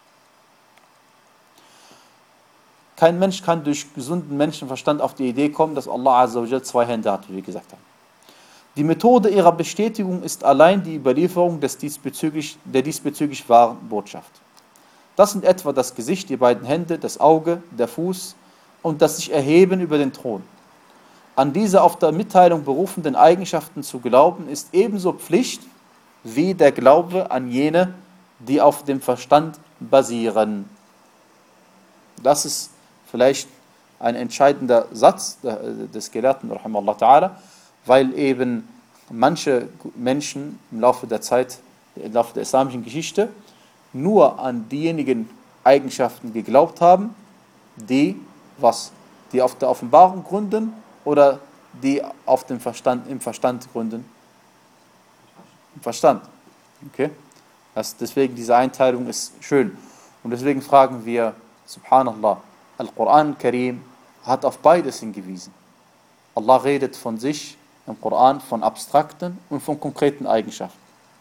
Kein Mensch kann durch gesunden Menschenverstand auf die Idee kommen, dass Allah Azza wa Jal zwei Hände hat, wie wir gesagt haben. Die Methode ihrer Bestätigung ist allein die Überlieferung des diesbezüglich, der diesbezüglich wahren Botschaft. Das sind etwa das Gesicht, die beiden Hände, das Auge, der Fuß und das sich erheben über den Thron. An diese auf der Mitteilung berufenden Eigenschaften zu glauben, ist ebenso Pflicht wie der Glaube an jene, die auf dem Verstand basieren. Das ist vielleicht ein entscheidender Satz des Gelehrten, rahimahullah ta'ala, weil eben manche Menschen im Laufe der Zeit, im Laufe der islamischen Geschichte, nur an diejenigen Eigenschaften geglaubt haben, die was? Die auf der Offenbarung gründen oder die auf dem Verstand, im Verstand gründen? Im Verstand. Okay? Das, deswegen diese Einteilung ist schön. Und deswegen fragen wir, subhanallah, Al-Quran Karim hat auf beides hingewiesen. Allah redet von sich im Koran von abstrakten und von konkreten Eigenschaften.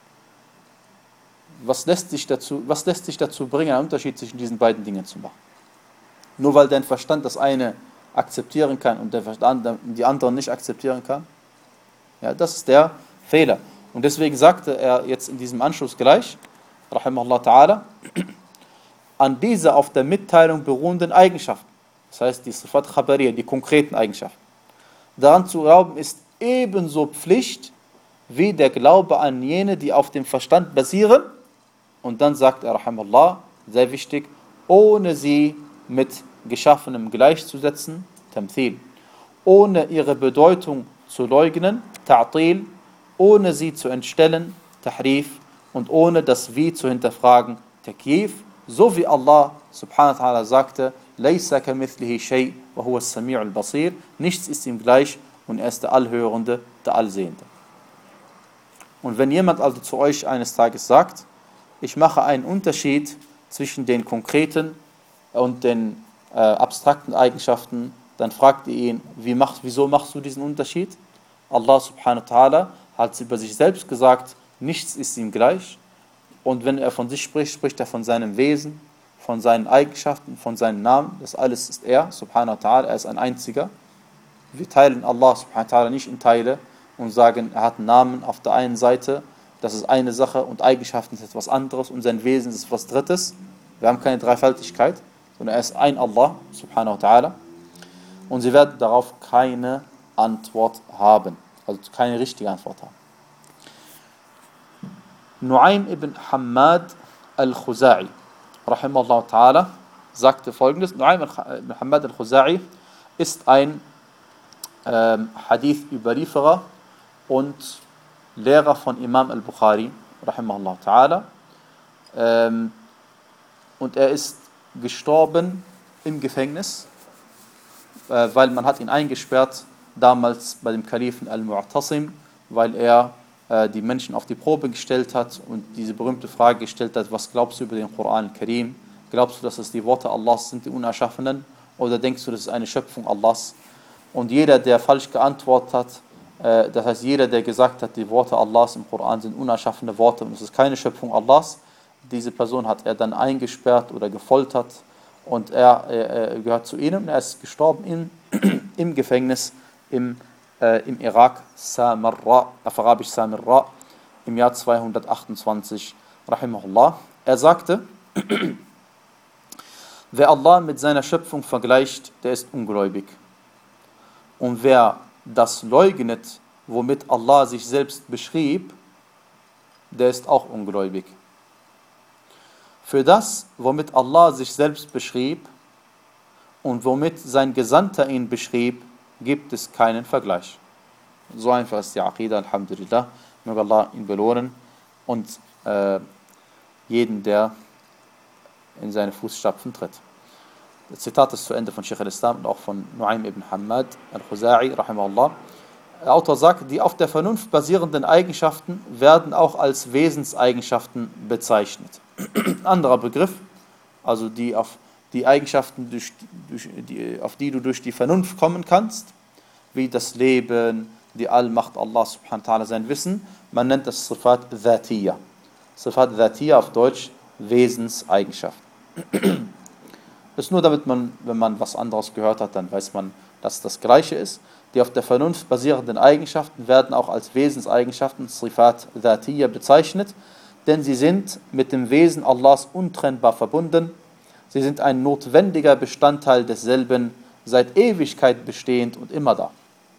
Was lässt dich dazu, was lässt dich dazu bringen, einen Unterschied zwischen diesen beiden Dingen zu machen? Nur weil dein Verstand das eine akzeptieren kann und der Verstand die anderen nicht akzeptieren kann? Ja, das ist der Fehler. Und deswegen sagte er jetzt in diesem Anschluss gleich, rahimahullah ta'ala, an diese auf der Mitteilung beruhenden Eigenschaften, das heißt die Sifat Khabariya, die konkreten Eigenschaften, daran zu glauben ist ebenso Pflicht wie der Glaube an jene, die auf dem Verstand basieren. Und dann sagt er, rahimahullah, sehr wichtig, ohne sie mit Geschaffenem gleichzusetzen, Tamthil, ohne ihre Bedeutung zu leugnen, Ta'til, ohne sie zu entstellen, Tahrif, und ohne das Wie zu hinterfragen, Takyif, so wie Allah subhanahu wa ta'ala sagte, Laysa kamithlihi shay wa huwa as-sami'ul basir, nichts ist ihm gleich und er ist der Allhörende, der Allsehende. Und wenn jemand also zu euch eines Tages sagt, ich mache einen Unterschied zwischen den konkreten und den äh, abstrakten Eigenschaften, dann fragt ihr ihn, wie machst, wieso machst du diesen Unterschied? Allah subhanahu wa ta'ala hat über sich selbst gesagt, nichts ist ihm gleich. Und wenn er von sich spricht, spricht er von seinem Wesen, von seinen Eigenschaften, von seinen Namen. Das alles ist er, subhanahu wa ta'ala, er ist ein Einziger. Wir teilen Allah subhanahu wa ta'ala nicht in Teile und sagen, er hat einen Namen auf der einen Seite, das ist eine Sache und Eigenschaften ist etwas anderes und sein Wesen ist etwas Drittes. Wir haben keine Dreifaltigkeit, sondern er ist ein Allah, subhanahu wa ta'ala. Und sie werden darauf keine Antwort haben, also keine richtige Antwort haben. Nu'aym ibn Hammad al-Khuza'i, rahimahullah ta'ala, sagte folgendes: Nu'aym ibn Hammad al-Khuza'i ist ein ähm, Hadith-Überlieferer und Lehrer von Imam al-Bukhari, rahimahullah ta'ala. Ähm, und er ist gestorben im Gefängnis, äh, weil man hat ihn eingesperrt, damals bei dem Kalifen al-Mu'tasim, weil er äh, die Menschen auf die Probe gestellt hat und diese berühmte Frage gestellt hat, was glaubst du über den Koran al-Karim? Glaubst du, dass es die Worte Allahs sind, die Unerschaffenen? Oder denkst du, das ist eine Schöpfung Allahs? Und jeder, der falsch geantwortet hat, äh, das heißt jeder, der gesagt hat, die Worte Allahs im Koran sind unerschaffene Worte und es ist keine Schöpfung Allahs, diese Person hat er dann eingesperrt oder gefoltert und er, er gehört zu ihnen. Er ist gestorben in, im Gefängnis im, äh, im Irak, Samarra, auf Arabisch Samarra, im Jahr zweihundertachtundzwanzig, rahimahullah. Er sagte, wer Allah mit seiner Schöpfung vergleicht, der ist ungläubig. Und wer das leugnet, womit Allah sich selbst beschrieb, der ist auch ungläubig. Für das, womit Allah sich selbst beschrieb und womit sein Gesandter ihn beschrieb, gibt es keinen Vergleich. So einfach ist die Aqidah, alhamdulillah. Möge Allah ihn belohnen und äh, jeden, der in seine Fußstapfen tritt. Das Zitat ist zu Ende von Sheikh al-Islam und auch von Nu'aym ibn Hammad al-Khuza'i, rahimahullah. Der Autor sagt, die auf der Vernunft basierenden Eigenschaften werden auch als Wesenseigenschaften bezeichnet. Anderer Begriff, also die, auf die Eigenschaften, durch, durch die, auf die du durch die Vernunft kommen kannst, wie das Leben, die Allmacht Allah subhanahu wa ta'ala, sein Wissen, man nennt das Sifat Dhatiyya. Sifat Dhatiyya auf Deutsch Wesenseigenschaften. Das ist nur, damit man, wenn man was anderes gehört hat, dann weiß man, dass das Gleiche ist. Die auf der Vernunft basierenden Eigenschaften werden auch als Wesenseigenschaften, Sifat Dhatiyya, bezeichnet, denn sie sind mit dem Wesen Allahs untrennbar verbunden. Sie sind ein notwendiger Bestandteil desselben, seit Ewigkeit bestehend und immer da.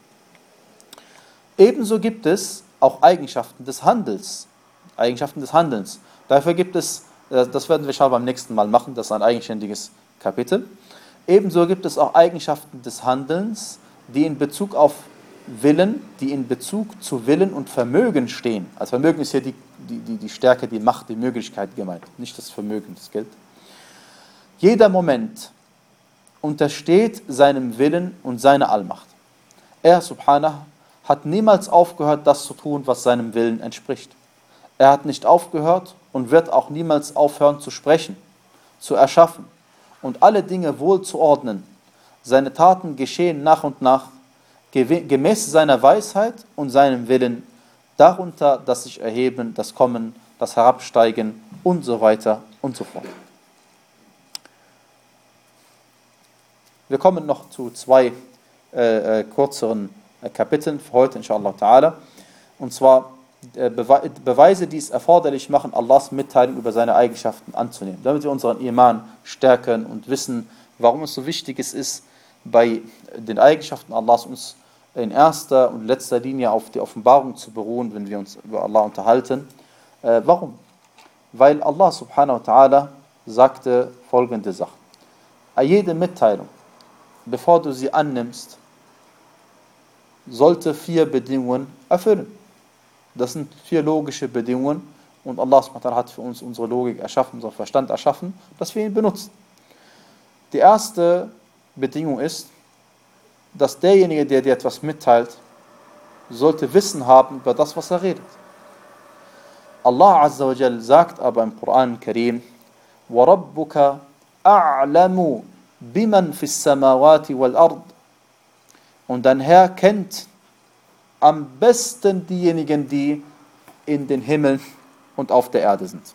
Ebenso gibt es auch Eigenschaften des Handels, Eigenschaften des Handelns. Dafür gibt es, das werden wir schon beim nächsten Mal machen, das ist ein eigenständiges Kapitel. Ebenso gibt es auch Eigenschaften des Handelns, die in Bezug auf Willen, die in Bezug zu Willen und Vermögen stehen. Also Vermögen ist hier die, die, die, die Stärke, die Macht, die Möglichkeit gemeint, nicht das Vermögen, das Geld. Jeder Moment untersteht seinem Willen und seiner Allmacht. Er, subhanahu, hat niemals aufgehört, das zu tun, was seinem Willen entspricht. Er hat nicht aufgehört und wird auch niemals aufhören zu sprechen, zu erschaffen und alle Dinge wohl zu ordnen. Seine Taten geschehen nach und nach. gemäß seiner Weisheit und seinem Willen, darunter das sich erheben, das Kommen, das Herabsteigen und so weiter und so fort. Wir kommen noch zu zwei äh, äh, kürzeren äh, Kapiteln für heute, inshallah ta'ala. Und zwar äh, Bewe Beweise, die es erforderlich machen, Allahs Mitteilung über seine Eigenschaften anzunehmen, damit wir unseren Iman stärken und wissen, warum es so wichtig ist, bei den Eigenschaften Allahs uns in erster und letzter Linie auf die Offenbarung zu beruhen, wenn wir uns über Allah unterhalten. Äh, warum? Weil Allah subhanahu wa ta'ala sagte folgende Sache. Jede Mitteilung, bevor du sie annimmst, sollte vier Bedingungen erfüllen. Das sind vier logische Bedingungen und Allah subhanahu wa ta'ala hat für uns unsere Logik erschaffen, unseren Verstand erschaffen, dass wir ihn benutzen. Die erste Bedingung ist, dass derjenige, der dir etwas mitteilt, sollte Wissen haben über das, was er redet. Allah Azza wa Jal sagt aber im Koran Karim, وَرَبُّكَ أَعْلَمُ بِمَنْ فِي السَّمَاوَاتِ وَالْأَرْضِ. Und dein Herr kennt am besten diejenigen, die in den Himmeln und auf der Erde sind.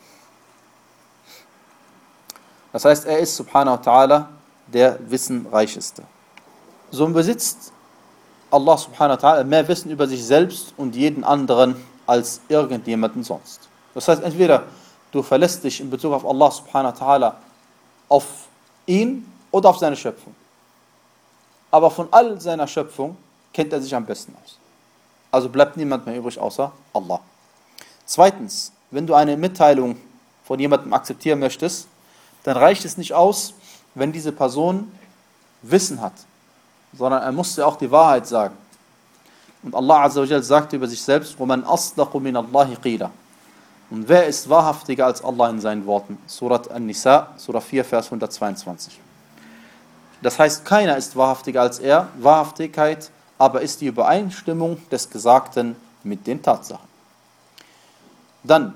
Das heißt, er ist subhanahu wa ta'ala der Wissenreicheste. So besitzt Allah subhanahu wa ta'ala mehr Wissen über sich selbst und jeden anderen als irgendjemanden sonst. Das heißt, entweder du verlässt dich in Bezug auf Allah subhanahu wa ta'ala auf ihn oder auf seine Schöpfung. Aber von all seiner Schöpfung kennt er sich am besten aus. Also bleibt niemand mehr übrig außer Allah. Zweitens, wenn du eine Mitteilung von jemandem akzeptieren möchtest, dann reicht es nicht aus, wenn diese Person Wissen hat, sondern er muss ja auch die Wahrheit sagen. Und Allah Azza wa Jal sagte über sich selbst, وَمَنْ أَصْدَقُ مِنَ اللَّهِ قِيلًا. Und wer ist wahrhaftiger als Allah in seinen Worten? Surat An-Nisa, Surah vier, Vers hundertzweiundzwanzig. Das heißt, keiner ist wahrhaftiger als er. Wahrhaftigkeit aber ist die Übereinstimmung des Gesagten mit den Tatsachen. Dann,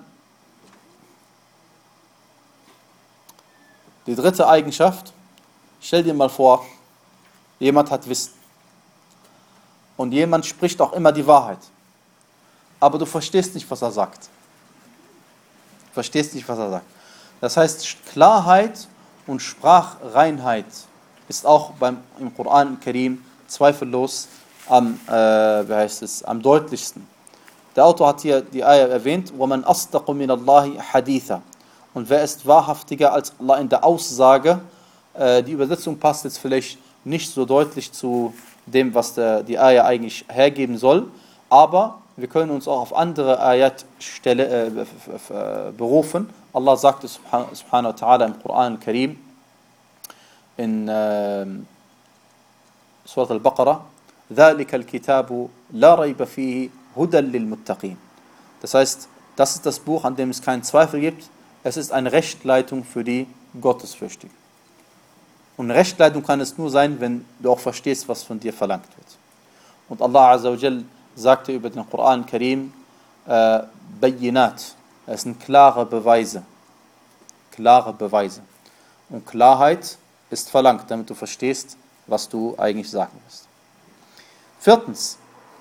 die dritte Eigenschaft, stell dir mal vor, jemand hat Wissen und jemand spricht auch immer die Wahrheit, aber du verstehst nicht, was er sagt. Du verstehst nicht, was er sagt. Das heißt, Klarheit und Sprachreinheit ist auch beim, im Koran Karim zweifellos am, äh, wie heißt es, am deutlichsten. Der Autor hat hier die Ayah erwähnt, وَمَنْ أَصْدَقُ مِنَ اللَّهِ حَدِيثًا. Und wer ist wahrhaftiger als Allah in der Aussage? Äh, die Übersetzung passt jetzt vielleicht nicht so deutlich zu dem, was der, die Ayah eigentlich hergeben soll, aber wir können uns auch auf andere Ayat-Stelle äh, berufen. Allah sagte subhanahu wa ta'ala im Koran Karim in äh, Surat al-Baqarah, ذَلِكَ الْكِتَابُ لَا رَيْبَ فِيهِ هُدًى لِلْمُتَّقِينَ. Das heißt, das ist das Buch, an dem es keinen Zweifel gibt. Es ist eine Rechtleitung für die Gottesfürchtigen. Und eine Rechtleitung kann es nur sein, wenn du auch verstehst, was von dir verlangt wird. Und Allah Azza wa Jal sagte über den Koran Karim, äh, Bayinat, es sind klare Beweise. Klare Beweise. Und Klarheit ist verlangt, damit du verstehst, was du eigentlich sagen willst. Viertens,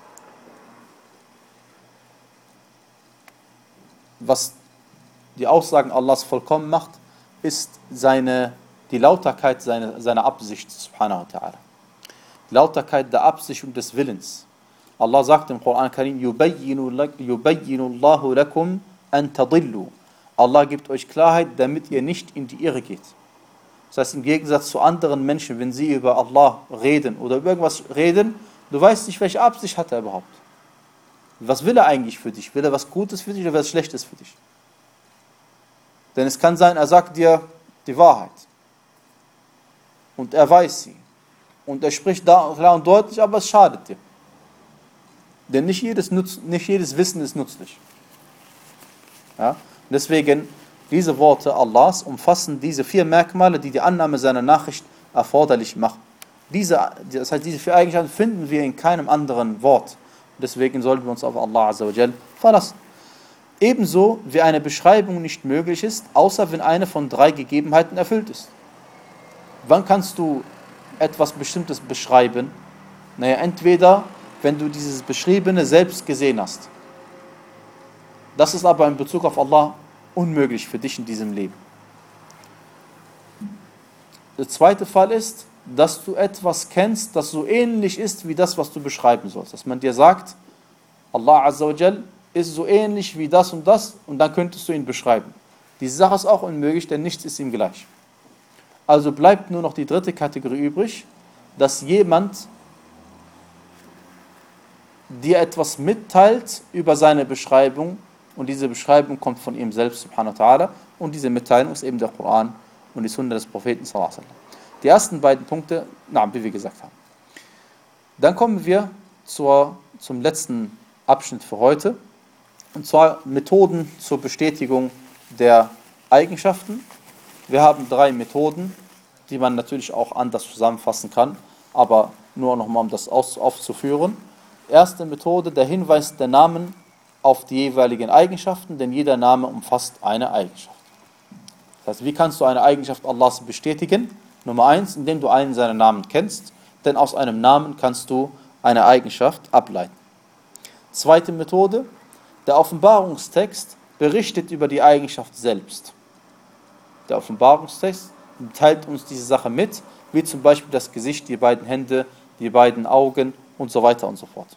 was die Aussagen Allahs vollkommen macht, ist seine, die Lauterkeit seiner, seiner Absicht, subhanahu wa ta'ala. Die Lauterkeit der Absicht und des Willens. Allah sagt im Koran Karim, يُبَيِّنُ اللَّهُ لَكُمْ أَن تَضِلُّوا. Allah gibt euch Klarheit, damit ihr nicht in die Irre geht. Das heißt, im Gegensatz zu anderen Menschen, wenn sie über Allah reden oder über irgendwas reden, du weißt nicht, welche Absicht hat er überhaupt. Was will er eigentlich für dich? Will er was Gutes für dich oder was Schlechtes für dich? Denn es kann sein, er sagt dir die Wahrheit. Und er weiß sie. Und er spricht da klar und deutlich, aber es schadet dir. Denn nicht jedes, Nutz, nicht jedes Wissen ist nützlich. Ja? Deswegen, diese Worte Allahs umfassen diese vier Merkmale, die die Annahme seiner Nachricht erforderlich machen. Diese, das heißt, diese vier Eigenschaften finden wir in keinem anderen Wort. Deswegen sollten wir uns auf Allah Azza wa Jal verlassen. Ebenso wie eine Beschreibung nicht möglich ist, außer wenn eine von drei Gegebenheiten erfüllt ist. Wann kannst du etwas Bestimmtes beschreiben? Naja, entweder, wenn du dieses Beschriebene selbst gesehen hast. Das ist aber in Bezug auf Allah unmöglich für dich in diesem Leben. Der zweite Fall ist, dass du etwas kennst, das so ähnlich ist wie das, was du beschreiben sollst. Dass man dir sagt, Allah Azza wa Jal ist so ähnlich wie das und das und dann könntest du ihn beschreiben. Diese Sache ist auch unmöglich, denn nichts ist ihm gleich. Also bleibt nur noch die dritte Kategorie übrig, dass jemand dir etwas mitteilt über seine Beschreibung und diese Beschreibung kommt von ihm selbst, subhanahu wa ta'ala, und diese Mitteilung ist eben der Koran und die Sunna des Propheten sallallahu alaihi wasallam. Die ersten beiden Punkte, na, wie wir gesagt haben. Dann kommen wir zur, zum letzten Abschnitt für heute, und zwar Methoden zur Bestätigung der Eigenschaften. Wir haben drei Methoden, die man natürlich auch anders zusammenfassen kann, aber nur nochmal, um das aufzuführen. Erste Methode, der Hinweis der Namen auf die jeweiligen Eigenschaften, denn jeder Name umfasst eine Eigenschaft. Das heißt, wie kannst du eine Eigenschaft Allahs bestätigen? Nummer eins, indem du einen seiner Namen kennst, denn aus einem Namen kannst du eine Eigenschaft ableiten. Zweite Methode, der Offenbarungstext berichtet über die Eigenschaft selbst. Der Offenbarungstext teilt uns diese Sache mit, wie zum Beispiel das Gesicht, die beiden Hände, die beiden Augen und so weiter und so fort.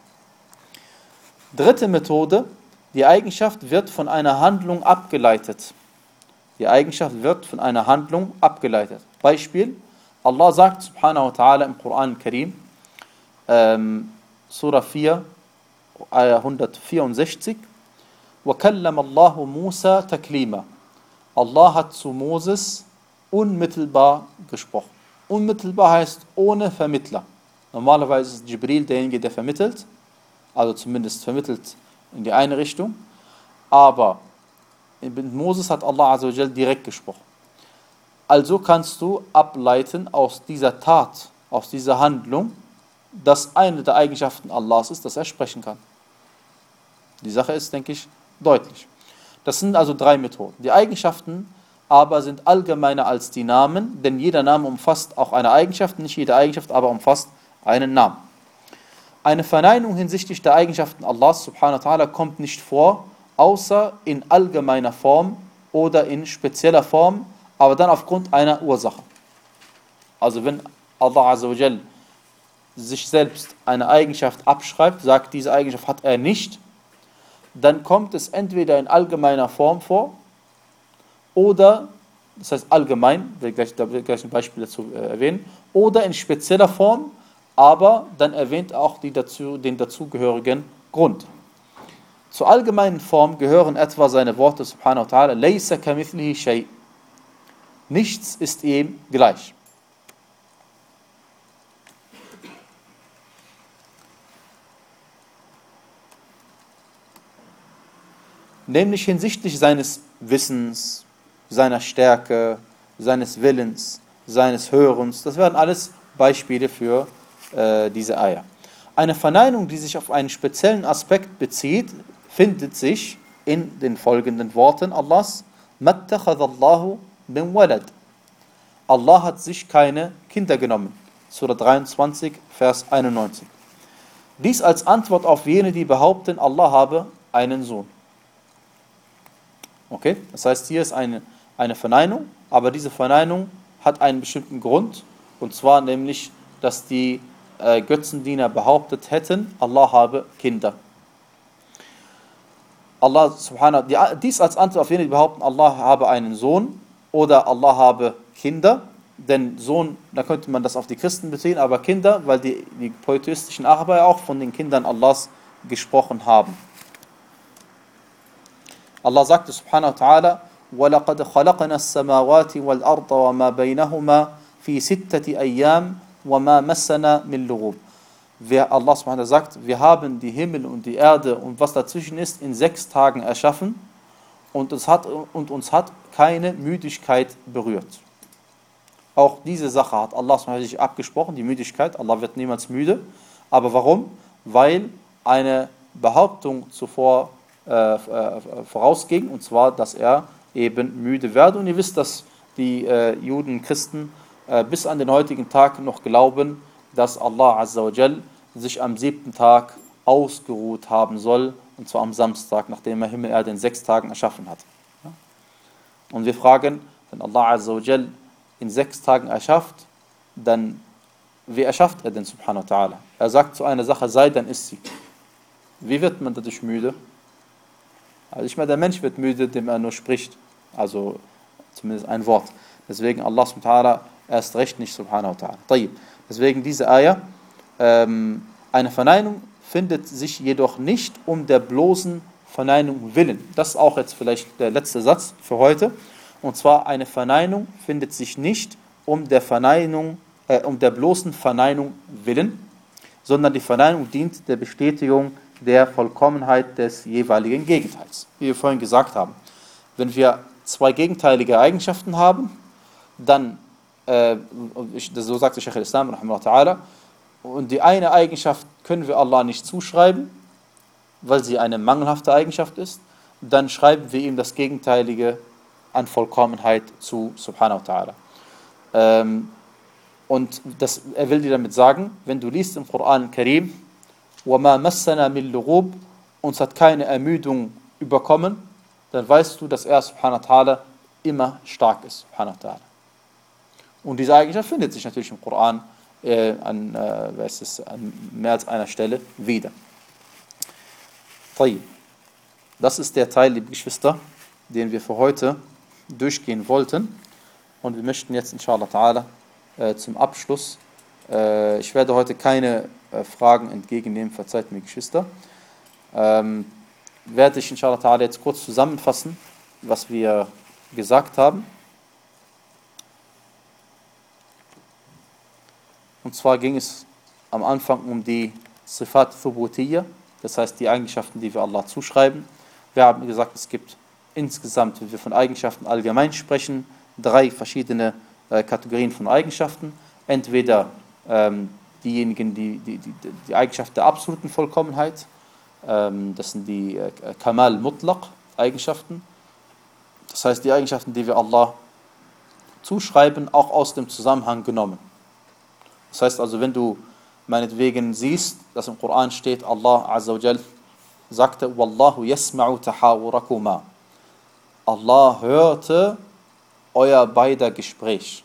Dritte Methode, die Eigenschaft wird von einer Handlung abgeleitet. Die Eigenschaft wird von einer Handlung abgeleitet. Beispiel, Allah sagt subhanahu wa ta'ala im Koran al-Karim, ähm, Surah vier, Ayah hundertvierundsechzig, وَكَلَّمَ اللَّهُ مُوسَى تَكْلِيمًا. Allah hat zu Moses unmittelbar gesprochen. Unmittelbar heißt ohne Vermittler. Normalerweise ist Jibril derjenige, der vermittelt, also zumindest vermittelt in die eine Richtung, aber mit Moses hat Allah Azza wa Jal direkt gesprochen. Also kannst du ableiten aus dieser Tat, aus dieser Handlung, dass eine der Eigenschaften Allahs ist, dass er sprechen kann. Die Sache ist, denke ich, deutlich. Das sind also drei Methoden. Die Eigenschaften aber sind allgemeiner als die Namen, denn jeder Name umfasst auch eine Eigenschaft, nicht jede Eigenschaft aber umfasst einen Namen. Eine Verneinung hinsichtlich der Eigenschaften Allahs subhanahu wa ta'ala kommt nicht vor, außer in allgemeiner Form oder in spezieller Form, aber dann aufgrund einer Ursache. Also wenn Allah Azza wa Jal sich selbst eine Eigenschaft abschreibt, sagt, diese Eigenschaft hat er nicht, dann kommt es entweder in allgemeiner Form vor oder, das heißt allgemein, ich werde gleich, gleich ein Beispiel dazu erwähnen, oder in spezieller Form, aber dann erwähnt auch die dazu, den dazugehörigen Grund. Zur allgemeinen Form gehören etwa seine Worte subhanahu wa ta'ala, لَيْسَ كَمِثْلِهِ شَيْءٍ. Nichts ist ihm gleich. Nämlich hinsichtlich seines Wissens, seiner Stärke, seines Willens, seines Hörens. Das wären alles Beispiele für äh, diese Eier. Eine Verneinung, die sich auf einen speziellen Aspekt bezieht, findet sich in den folgenden Worten Allahs: مَتَّخَذَ اللَّهُ مِنْ وَلَدٍ. Allah hat sich keine Kinder genommen. Surah dreiundzwanzig, Vers einundneunzig. Dies als Antwort auf jene, die behaupten, Allah habe einen Sohn. Okay, das heißt, hier ist eine, eine Verneinung, aber diese Verneinung hat einen bestimmten Grund, und zwar nämlich, dass die äh, Götzendiener behauptet hätten, Allah habe Kinder. Allah subhanahu, die, dies als Antwort auf jene, die behaupten, Allah habe einen Sohn oder Allah habe Kinder, denn Sohn, da könnte man das auf die Christen beziehen, aber Kinder, weil die, die polytheistischen Araber auch von den Kindern Allahs gesprochen haben. Allah sagte subhanahu wa ta'ala, وَلَقَدْ خَلَقْنَا السَّمَاوَاتِ وَالْأَرْضَ وَمَا بَيْنَهُمَا فِي سِتَّةِ أَيَّامٍ وَمَا مَسَّنَا مِنْ لُغُوبٍ. Allah subhanahu wa ta'ala sagt, wir haben die Himmel und die Erde und was dazwischen ist in sechs Tagen erschaffen und uns hat, und uns hat keine Müdigkeit berührt. Auch diese Sache hat Allah subhanahu wa ta'ala sich abgesprochen, die Müdigkeit. Allah wird niemals müde. Aber warum? Weil eine Behauptung zuvor äh, vorausging, und zwar, dass er eben müde werde. Und ihr wisst, dass die äh, Juden, Christen äh, bis an den heutigen Tag noch glauben, dass Allah Azza wa Jal sich am siebten Tag ausgeruht haben soll, und zwar am Samstag, nachdem er Himmel und Erde in sechs Tagen erschaffen hat. Und wir fragen, wenn Allah Azza wa Jal in sechs Tagen erschafft, dann, wie erschafft er denn, subhanahu wa ta'ala? Er sagt zu einer Sache, sei, dann ist sie. Wie wird man dadurch müde? Also ich meine, der Mensch wird müde, dem er nur spricht, also zumindest ein Wort. Deswegen Allah subhanahu wa ta'ala erst recht nicht, subhanahu wa ta'ala. Deswegen diese Ayah, ähm, eine Verneinung findet sich jedoch nicht um der bloßen Verneinung willen. Das ist auch jetzt vielleicht der letzte Satz für heute. Und zwar, eine Verneinung findet sich nicht um der Verneinung, äh, um der bloßen Verneinung willen, sondern die Verneinung dient der Bestätigung der Vollkommenheit des jeweiligen Gegenteils. Wie wir vorhin gesagt haben, wenn wir zwei gegenteilige Eigenschaften haben, dann, äh, so sagt Shaykh al-Islam, und die eine Eigenschaft können wir Allah nicht zuschreiben, weil sie eine mangelhafte Eigenschaft ist, dann schreiben wir ihm das Gegenteilige an Vollkommenheit zu, subhanahu wa ta'ala. Ähm, und das, er will dir damit sagen, wenn du liest im Koran Karim, وَمَا مَسَّنَا مِنْ لُغُوبٍ, uns hat keine Ermüdung überkommen, dann weißt du, dass er, subhanahu wa ta'ala, immer stark ist, subhanahu wa ta'ala. Und diese Eigenschaft findet sich natürlich im Koran äh, an, äh, was ist, an mehr als einer Stelle wieder. Das ist der Teil, liebe Geschwister, den wir für heute durchgehen wollten. Und wir möchten jetzt, inshallah ta'ala, äh, zum Abschluss, äh, ich werde heute keine äh, Fragen entgegennehmen, verzeiht mir, Geschwister, ähm, werde ich, inshallah ta'ala, jetzt kurz zusammenfassen, was wir gesagt haben. Und zwar ging es am Anfang um die Sifat Thubutiyya, das heißt die Eigenschaften, die wir Allah zuschreiben. Wir haben gesagt, es gibt insgesamt, wenn wir von Eigenschaften allgemein sprechen, drei verschiedene äh, Kategorien von Eigenschaften. Entweder ähm, diejenigen, die, die, die, die Eigenschaft der absoluten Vollkommenheit, ähm, das sind die äh, Kamal Mutlaq Eigenschaften. Das heißt die Eigenschaften, die wir Allah zuschreiben, auch aus dem Zusammenhang genommen. Das heißt also, wenn du meinetwegen siehst, dass im Koran steht, Allah Azza wa Jal sagte, Wallahu yasma'u tahawurakuma. Allah hörte euer beider Gespräch.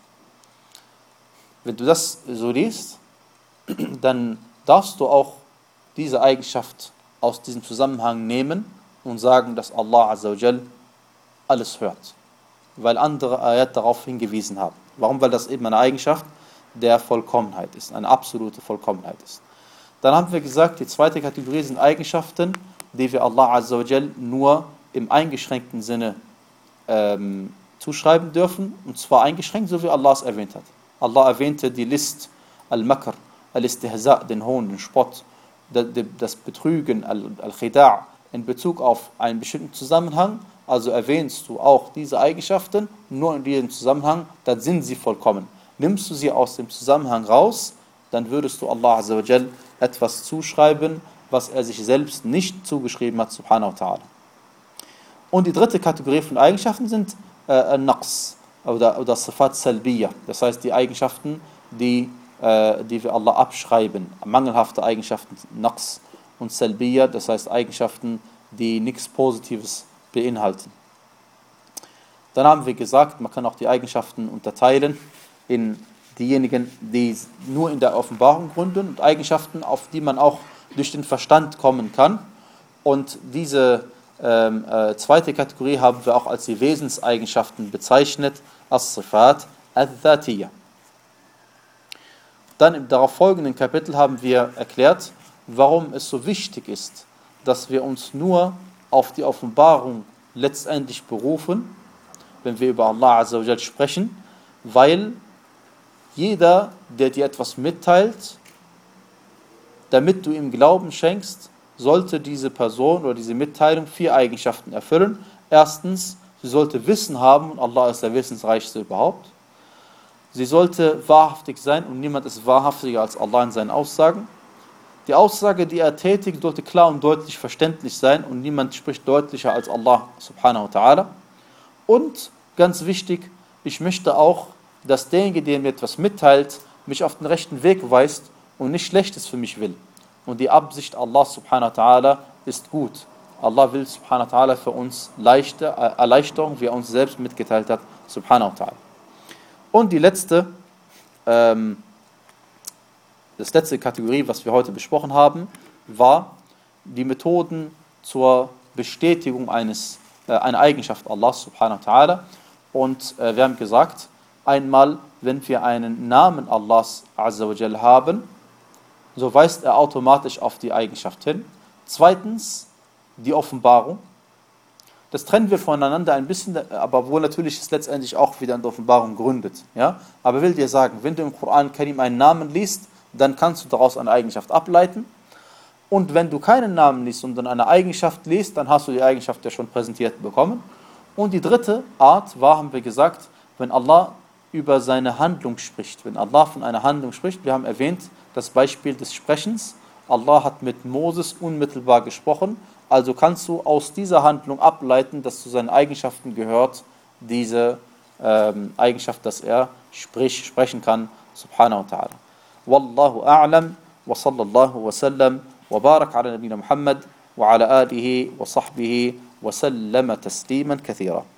Wenn du das so liest, dann darfst du auch diese Eigenschaft aus diesem Zusammenhang nehmen und sagen, dass Allah Azza wa Jal alles hört. Weil andere Ayat darauf hingewiesen haben. Warum? Weil das eben eine Eigenschaft der Vollkommenheit ist, eine absolute Vollkommenheit ist. Dann haben wir gesagt, die zweite Kategorie sind Eigenschaften, die wir Allah Azza wa Jal nur im eingeschränkten Sinne ähm, zuschreiben dürfen, und zwar eingeschränkt, so wie Allah es erwähnt hat. Allah erwähnte die List, Al-Makr, Al-Istihza, den Hohn, den Spott, das Betrügen, Al-Khida' in Bezug auf einen bestimmten Zusammenhang, also erwähnst du auch diese Eigenschaften nur in diesem Zusammenhang, dann sind sie vollkommen. Nimmst du sie aus dem Zusammenhang raus, dann würdest du Allah Azza wa Jal etwas zuschreiben, was er sich selbst nicht zugeschrieben hat, subhanahu wa ta'ala. Und die dritte Kategorie von Eigenschaften sind äh, Naqs oder, oder Sifat Salbiyya, das heißt die Eigenschaften, die, äh, die wir Allah abschreiben, mangelhafte Eigenschaften, Naqs, und Salbiyya, das heißt Eigenschaften, die nichts Positives beinhalten. Dann haben wir gesagt, man kann auch die Eigenschaften unterteilen in diejenigen, die nur in der Offenbarung gründen, und Eigenschaften, auf die man auch durch den Verstand kommen kann. Und diese ähm, äh, zweite Kategorie haben wir auch als die Wesenseigenschaften bezeichnet, as-Sifat al-Dhatiyya. Dann im darauf folgenden Kapitel haben wir erklärt, warum es so wichtig ist, dass wir uns nur auf die Offenbarung letztendlich berufen, wenn wir über Allah Azza wa Jal sprechen, weil jeder, der dir etwas mitteilt, damit du ihm Glauben schenkst, sollte diese Person oder diese Mitteilung vier Eigenschaften erfüllen. Erstens, sie sollte Wissen haben, und Allah ist der Wissensreichste überhaupt. Sie sollte wahrhaftig sein, und niemand ist wahrhaftiger als Allah in seinen Aussagen. Die Aussage, die er tätigt, sollte klar und deutlich verständlich sein, und niemand spricht deutlicher als Allah subhanahu wa ta'ala. Und, ganz wichtig, ich möchte auch, dass derjenige, der mir etwas mitteilt, mich auf den rechten Weg weist und nicht Schlechtes für mich will. und die Absicht Allah subhanahu wa ta'ala ist gut. Allah will subhanahu wa ta'ala für uns leichte Erleichterung, wie er uns selbst mitgeteilt hat, subhanahu wa ta'ala. Und die letzte, ähm, das letzte Kategorie, was wir heute besprochen haben, war die Methoden zur Bestätigung eines, äh, einer Eigenschaft Allah subhanahu wa ta'ala. Und äh, wir haben gesagt, einmal, wenn wir einen Namen Allahs azza wa jal haben, so weist er automatisch auf die Eigenschaft hin. Zweitens, die Offenbarung. Das trennen wir voneinander ein bisschen, aber wo natürlich es letztendlich auch wieder an der Offenbarung gründet. Ja? Aber ich will dir sagen, wenn du im Koran Karim einen Namen liest, dann kannst du daraus eine Eigenschaft ableiten. Und wenn du keinen Namen liest, sondern eine Eigenschaft liest, dann hast du die Eigenschaft ja schon präsentiert bekommen. Und die dritte Art war, haben wir gesagt, wenn Allah über seine Handlung spricht. Wenn Allah von einer Handlung spricht, wir haben erwähnt, das Beispiel des Sprechens. Allah hat mit Moses unmittelbar gesprochen, also kannst du aus dieser Handlung ableiten, dass zu seinen Eigenschaften gehört, diese ähm, Eigenschaft, dass er sprich, sprechen kann, subhanahu wa ta'ala. Wallahu a'lam, wa sallallahu wa sallam, wa barak ala nabina Muhammad, wa ala alihi wa sahbihi, wa sallama tasliman kathira.